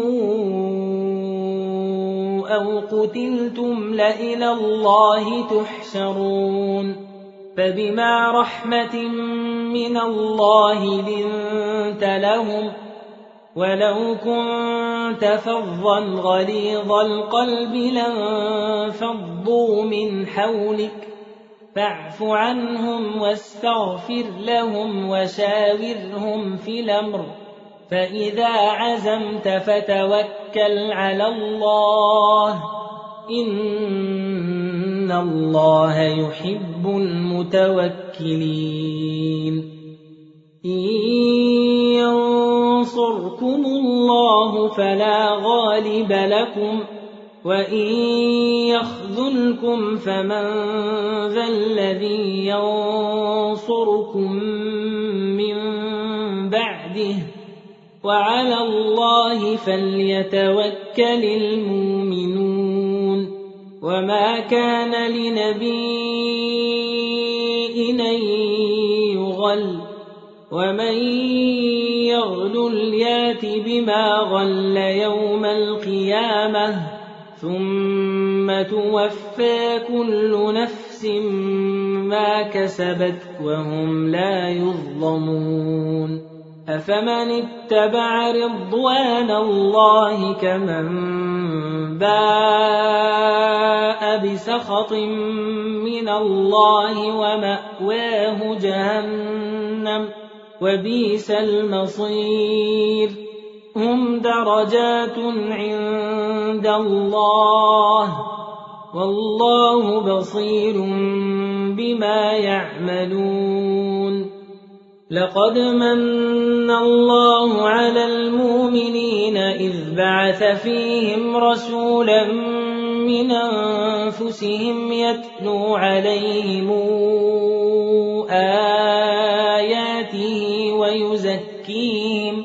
أو قتلتم لإلى الله تحشرون فبما رحمة من الله لنت لهم ولو كنت فظا غليظ القلب لانفضوا من حولك فاعف عنهم واستغفر لهم وشاورهم في الأمر فإذا عزمت فتوكل على الله إن الله يحب المتوكلين إن ينصركم الله فلا غالب لكم وإن يخذلكم فمن ذا الذي ينصركم من بعده وعلى الله فليتوكل المؤمنون وما كان لنبي أن يغل ومن يغل يات بما غل يوم القيامة ثم توفى كل نفس ما كسبت وهم لا يظلمون أفمن اتبع رضوان الله كمن باء بسخط من الله ومأواه جهنم وبئس المصير هم درجات عند الله والله بصير بما يعملون لقد من الله على المؤمنين إذ بعث فيهم رسولا من أنفسهم يتلو عليهم آياته ويزكيهم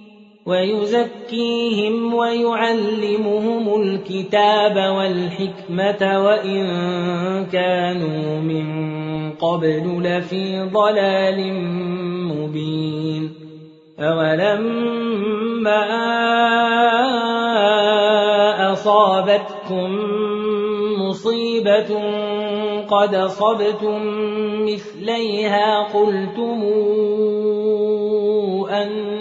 ويزكيهم ويعلمهم الكتاب والحكمة وإن كانوا من قبل لفي ضلال مبين أولما أصابتكم مصيبة قد أصبتم مثليها قلتم أن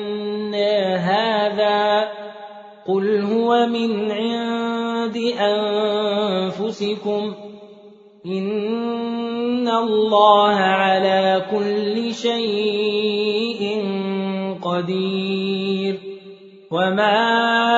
هذا قل هو من عند أنفسكم إن الله على كل شيء قدير وما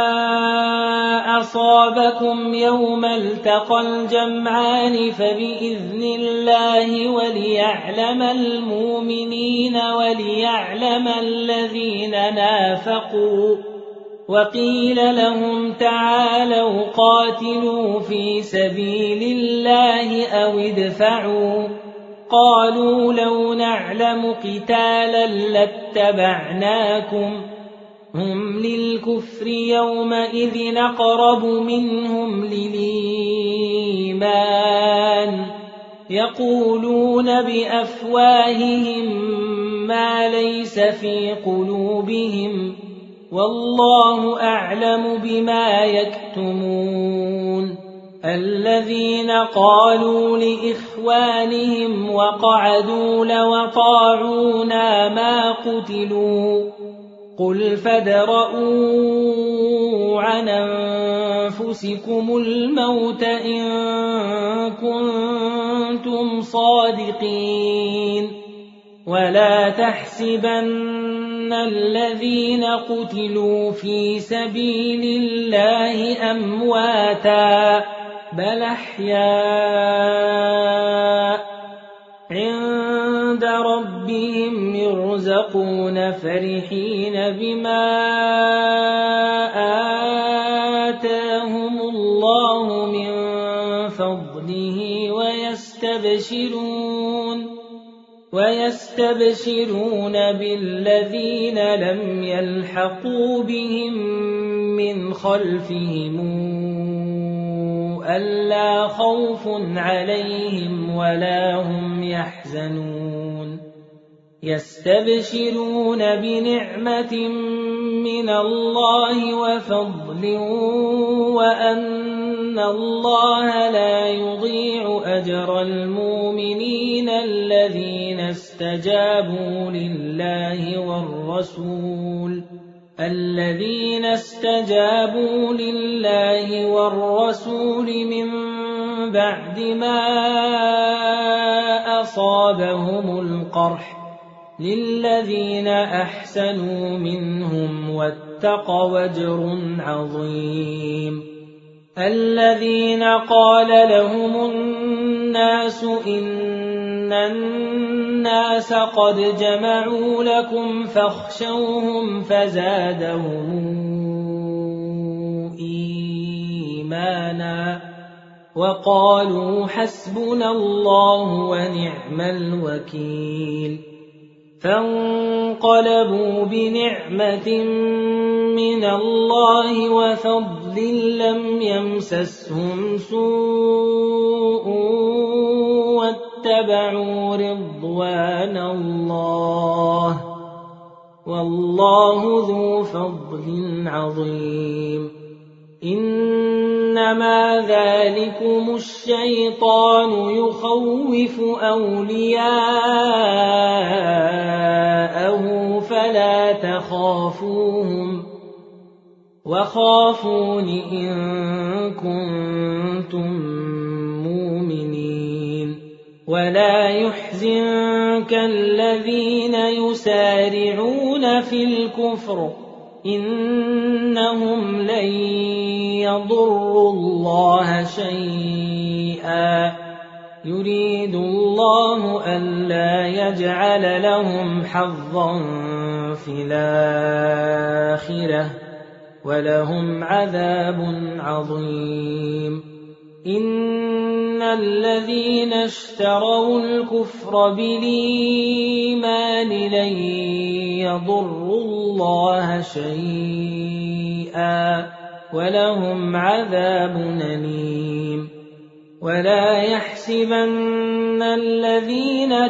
أصابكم يوم التقى الجمعان فبإذن الله وليعلم المؤمنين وليعلم الذين نافقوا وقيل لهم تعالوا قاتلوا في سبيل الله أو ادفعوا قالوا لو نعلم قتالا لاتبعناكم هم للكفر يومئذ أقرب منهم للإيمان يقولون بأفواههم ما ليس في قلوبهم والله أعلم بما يكتمون الذين قالوا لإخوانهم وقعدوا لو أطاعونا ما قتلوا قل فادرءوا عن أنفسكم الموت إن كنتم صادقين ولا تحسبن الذين قتلوا في سبيل الله أمواتا بل أحياء عند ربهم يرزقون فرحين بما آتاهم الله من فضله ويستبشرون ويستبشرون بالذين لم يلحقوا بهم من خلفهم ألا خوف عليهم ولا هم يحزنون يستبشرون بنعمة من الله وفضل وأن الله لا يضيع أجر المؤمنين الذين استجابوا لله والرسول الذين استجابوا لله والرسول من بعد ما أصابهم القرح للذين أحسنوا منهم واتقوا أجر عظيم. الذين قال لهم الناس إن الناس قد جمعوا لكم فاخشوهم فزادهم إيمانا وقالوا حسبنا الله ونعم الوكيل. فانقلبوا بنعمة من الله وفضل لم يمسسهم سوء واتبعوا رضوان الله والله ذو فضل عظيم. إنما ذلكم الشيطان يخوف أولياءه فلا تخافوهم وخافون إن كنتم مؤمنين. ولا يحزنك الذين يسارعون في الكفر إنهم لن يضروا الله شيئا يريد الله ألا يجعل لهم حظا في الآخرة ولهم عذاب عظيم. إن الذين اشتروا الكفر بالإيمان لن يضروا الله شيئا ولهم عذاب أليم. ولا يحسبن الذين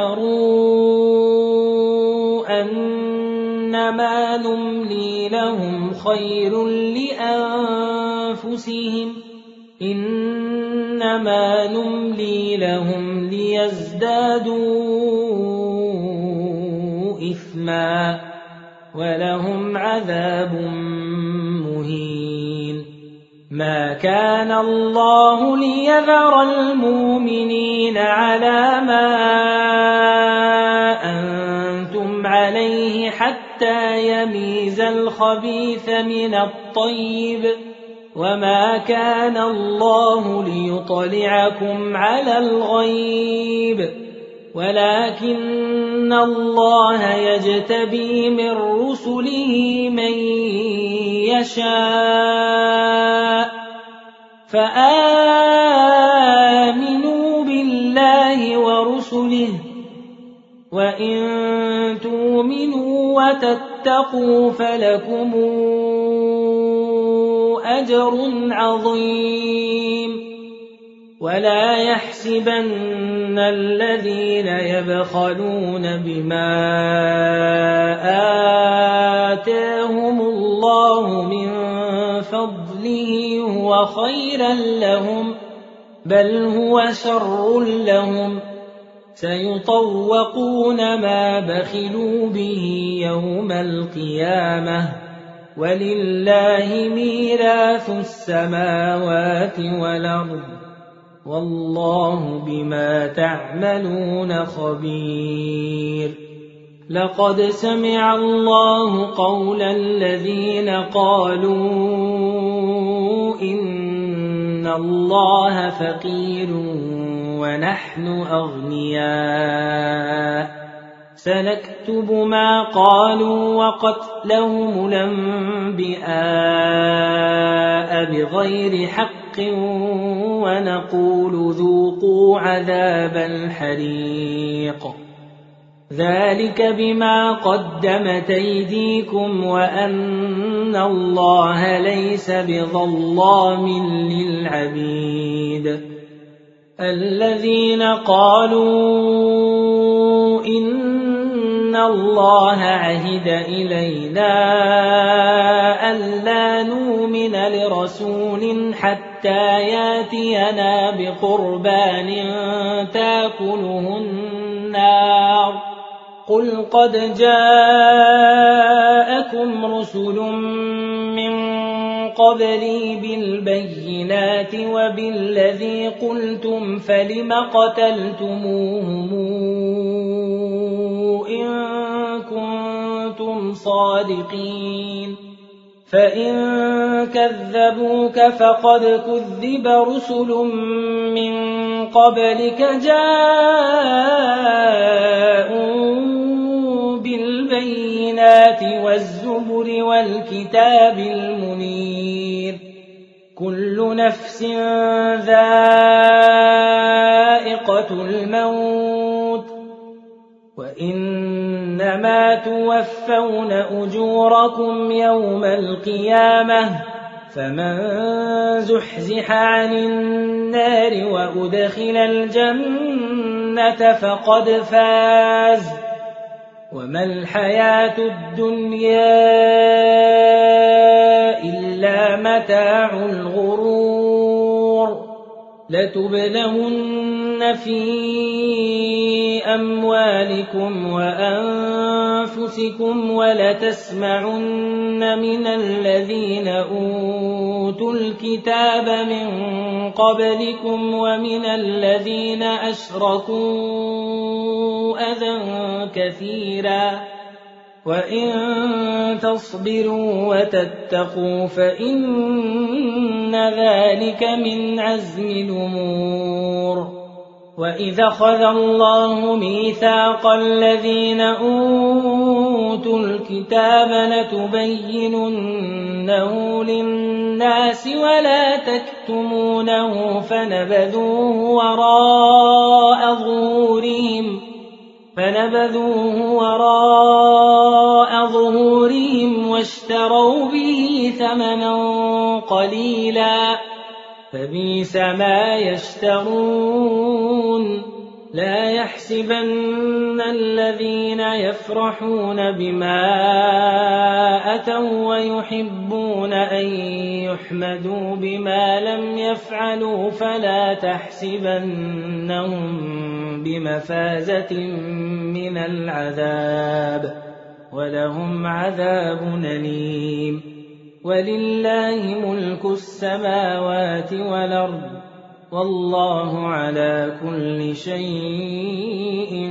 كفروا أنما نملي لهم خير لأنفسهم إنما نملي لهم ليزدادوا إثما ولهم عذاب مهين. ما كان الله ليذر المؤمنين على ما أنتم عليه حتى يميز الخبيث من الطيب وما كان الله ليطلعكم على الغيب ولكن الله يجتبي من رسله من يشاء فآمنوا بالله ورسله وإن تؤمنوا وتتقوا فلكم أجر عظيم. ولا يحسبن الذين يبخلون بما آتاهم الله من فضله هو خيرا لهم بل هو شر لهم سيطوقون ما بخلوا به يوم القيامة ولله ميراث السماوات والأرض والله بما تعملون خبير. لقد سمع الله قول الذين قالوا إن الله فقير ونحن أغنياء سنكتب ما قالوا وقتلهم الأنبياء بغير حق ونقول ذوقوا عذاب الحريق ذلك بما قدمت أيديكم وأن الله ليس بظلام للعبيد. الذين قالوا إن الله عهد إلينا ألا نؤمن لرسول حتى ياتينا بقربان تأكله النار قل قد جاءكم رسل من قبلي بالبينات وبالذي قلتم فلم قتلتموهم إن كنتم صادقين فإن كذبوك فقد كذب رسل من قبلك جاءوا بالبينات والزبر والكتاب المنير كل نفس ذائقة الموت وإنما توفون أجوركم يوم القيامة فمن زحزح عن النار وأدخل الجنة فقد فاز وما الحياة الدنيا إلا متاع الغرور لتبلون في أموالكم وأنفسكم ولتسمعن من الذين أوتوا الكتاب من قبلكم ومن الذين أشركوا أذى كثيرا وإن تصبروا وتتقوا فإن ذلك من عزم الأمور وإذا أخذ الله ميثاق الذين أوتوا الكتاب لتبيننه للناس ولا تكتمونه فنبذوه وراء ظهورهم فنبذوه وراء ظهورهم واشتروا به ثمنا قليلا فبئس ما يشترون لا يحسبن الذين يفرحون بما أتوا ويحبون أن يحمدوا بما لم يفعلوا فلا تحسبنهم بمفازة من العذاب ولهم عذاب أليم ولله ملك السماوات والأرض والله على كل شيء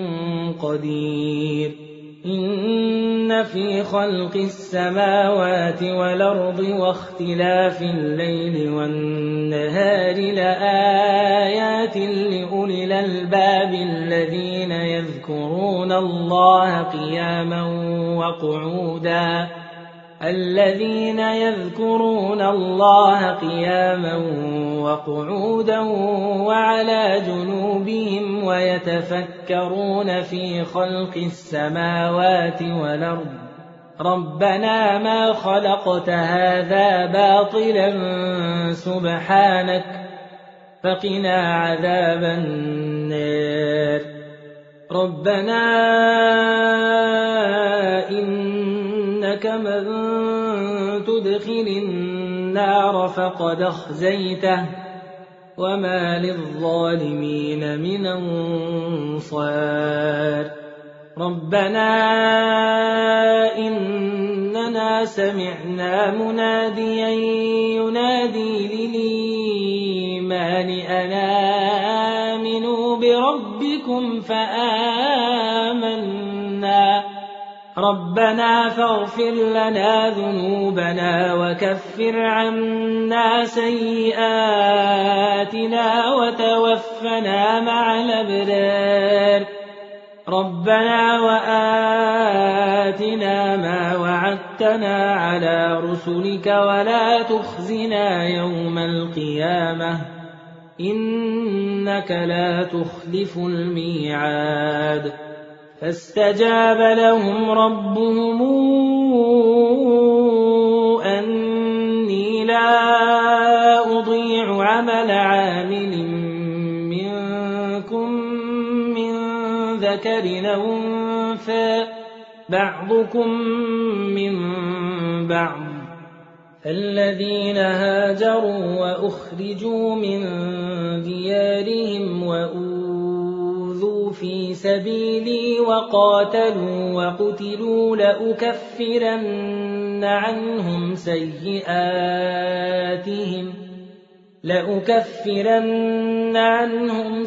قدير إن في خلق السماوات والأرض واختلاف الليل والنهار لآيات لأولي الألباب الذين يذكرون الله قياما وقعودا الذين يذكرون الله قياما وقعودا وعلى جنوبهم ويتفكرون في خلق السماوات والأرض ربنا ما خلقت هذا باطلا سبحانك فقنا عذاب النار ربنا إنك من تدخل النار فقد أخزيته وما للظالمين من أنصار ربنا إننا سمعنا مناديا ينادي للإيمان أن آمنوا بربكم فآمنا ربنا فاغفر لنا ذنوبنا وكفر عنا سيئاتنا وتوفنا مع الأبرار ربنا وآتنا ما وعدتنا على رسلك ولا تخزنا يوم القيامة إنك لا تخلف الميعاد فاستجاب لهم ربهم أني لا أضيع عمل عامل منكم من ذكر أو أنثى بعضكم من بعض الذين هاجروا وأخرجوا من ديارهم وأوذوا في سبيلي وقاتلوا وقتلوا لأكفرن عنهم سيئاتهم لأكفرن عنهم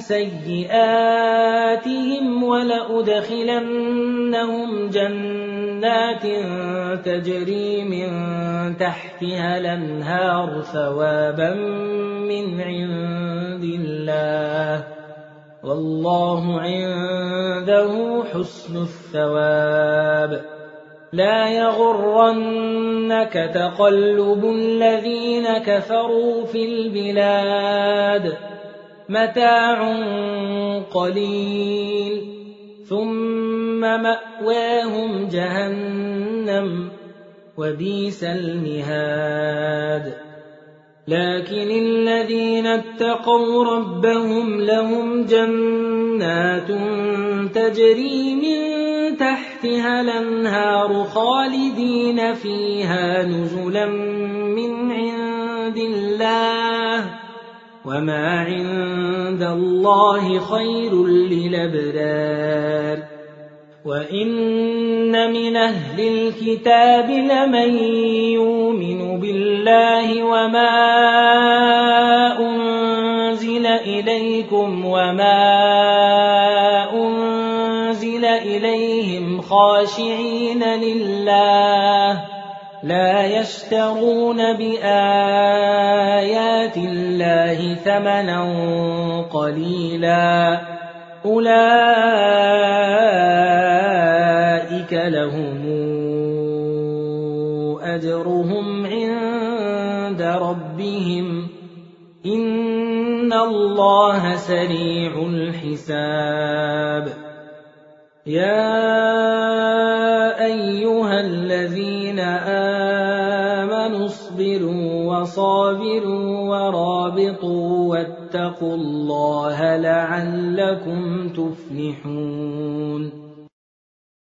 سيئاتهم ولأدخلنهم جنات تجري من تحتها الأنهار ثوابا من عند الله والله عنده حسن الثواب لا يغرنك تقلب الذين كفروا في البلاد متاع قليل ثم مأواهم جهنم وبئس المهاد لكن الذين اتقوا ربهم لهم جنات تجري من تحتها الأنهار خالدين فيها نزلا من عند الله وما عند الله خير للأبرار وإن من أهل الكتاب لمن يؤمن بالله وما أنزل إليكم وما أنزل إليهم خاشعين لله لا يشترون بآيات الله ثمنا قليلا أولئك لهم أجرهم عند ربهم إن الله سريع الحساب يا أيها الذين آمنوا اصبروا وصابروا ورابطوا واتقوا الله لعلكم تفلحون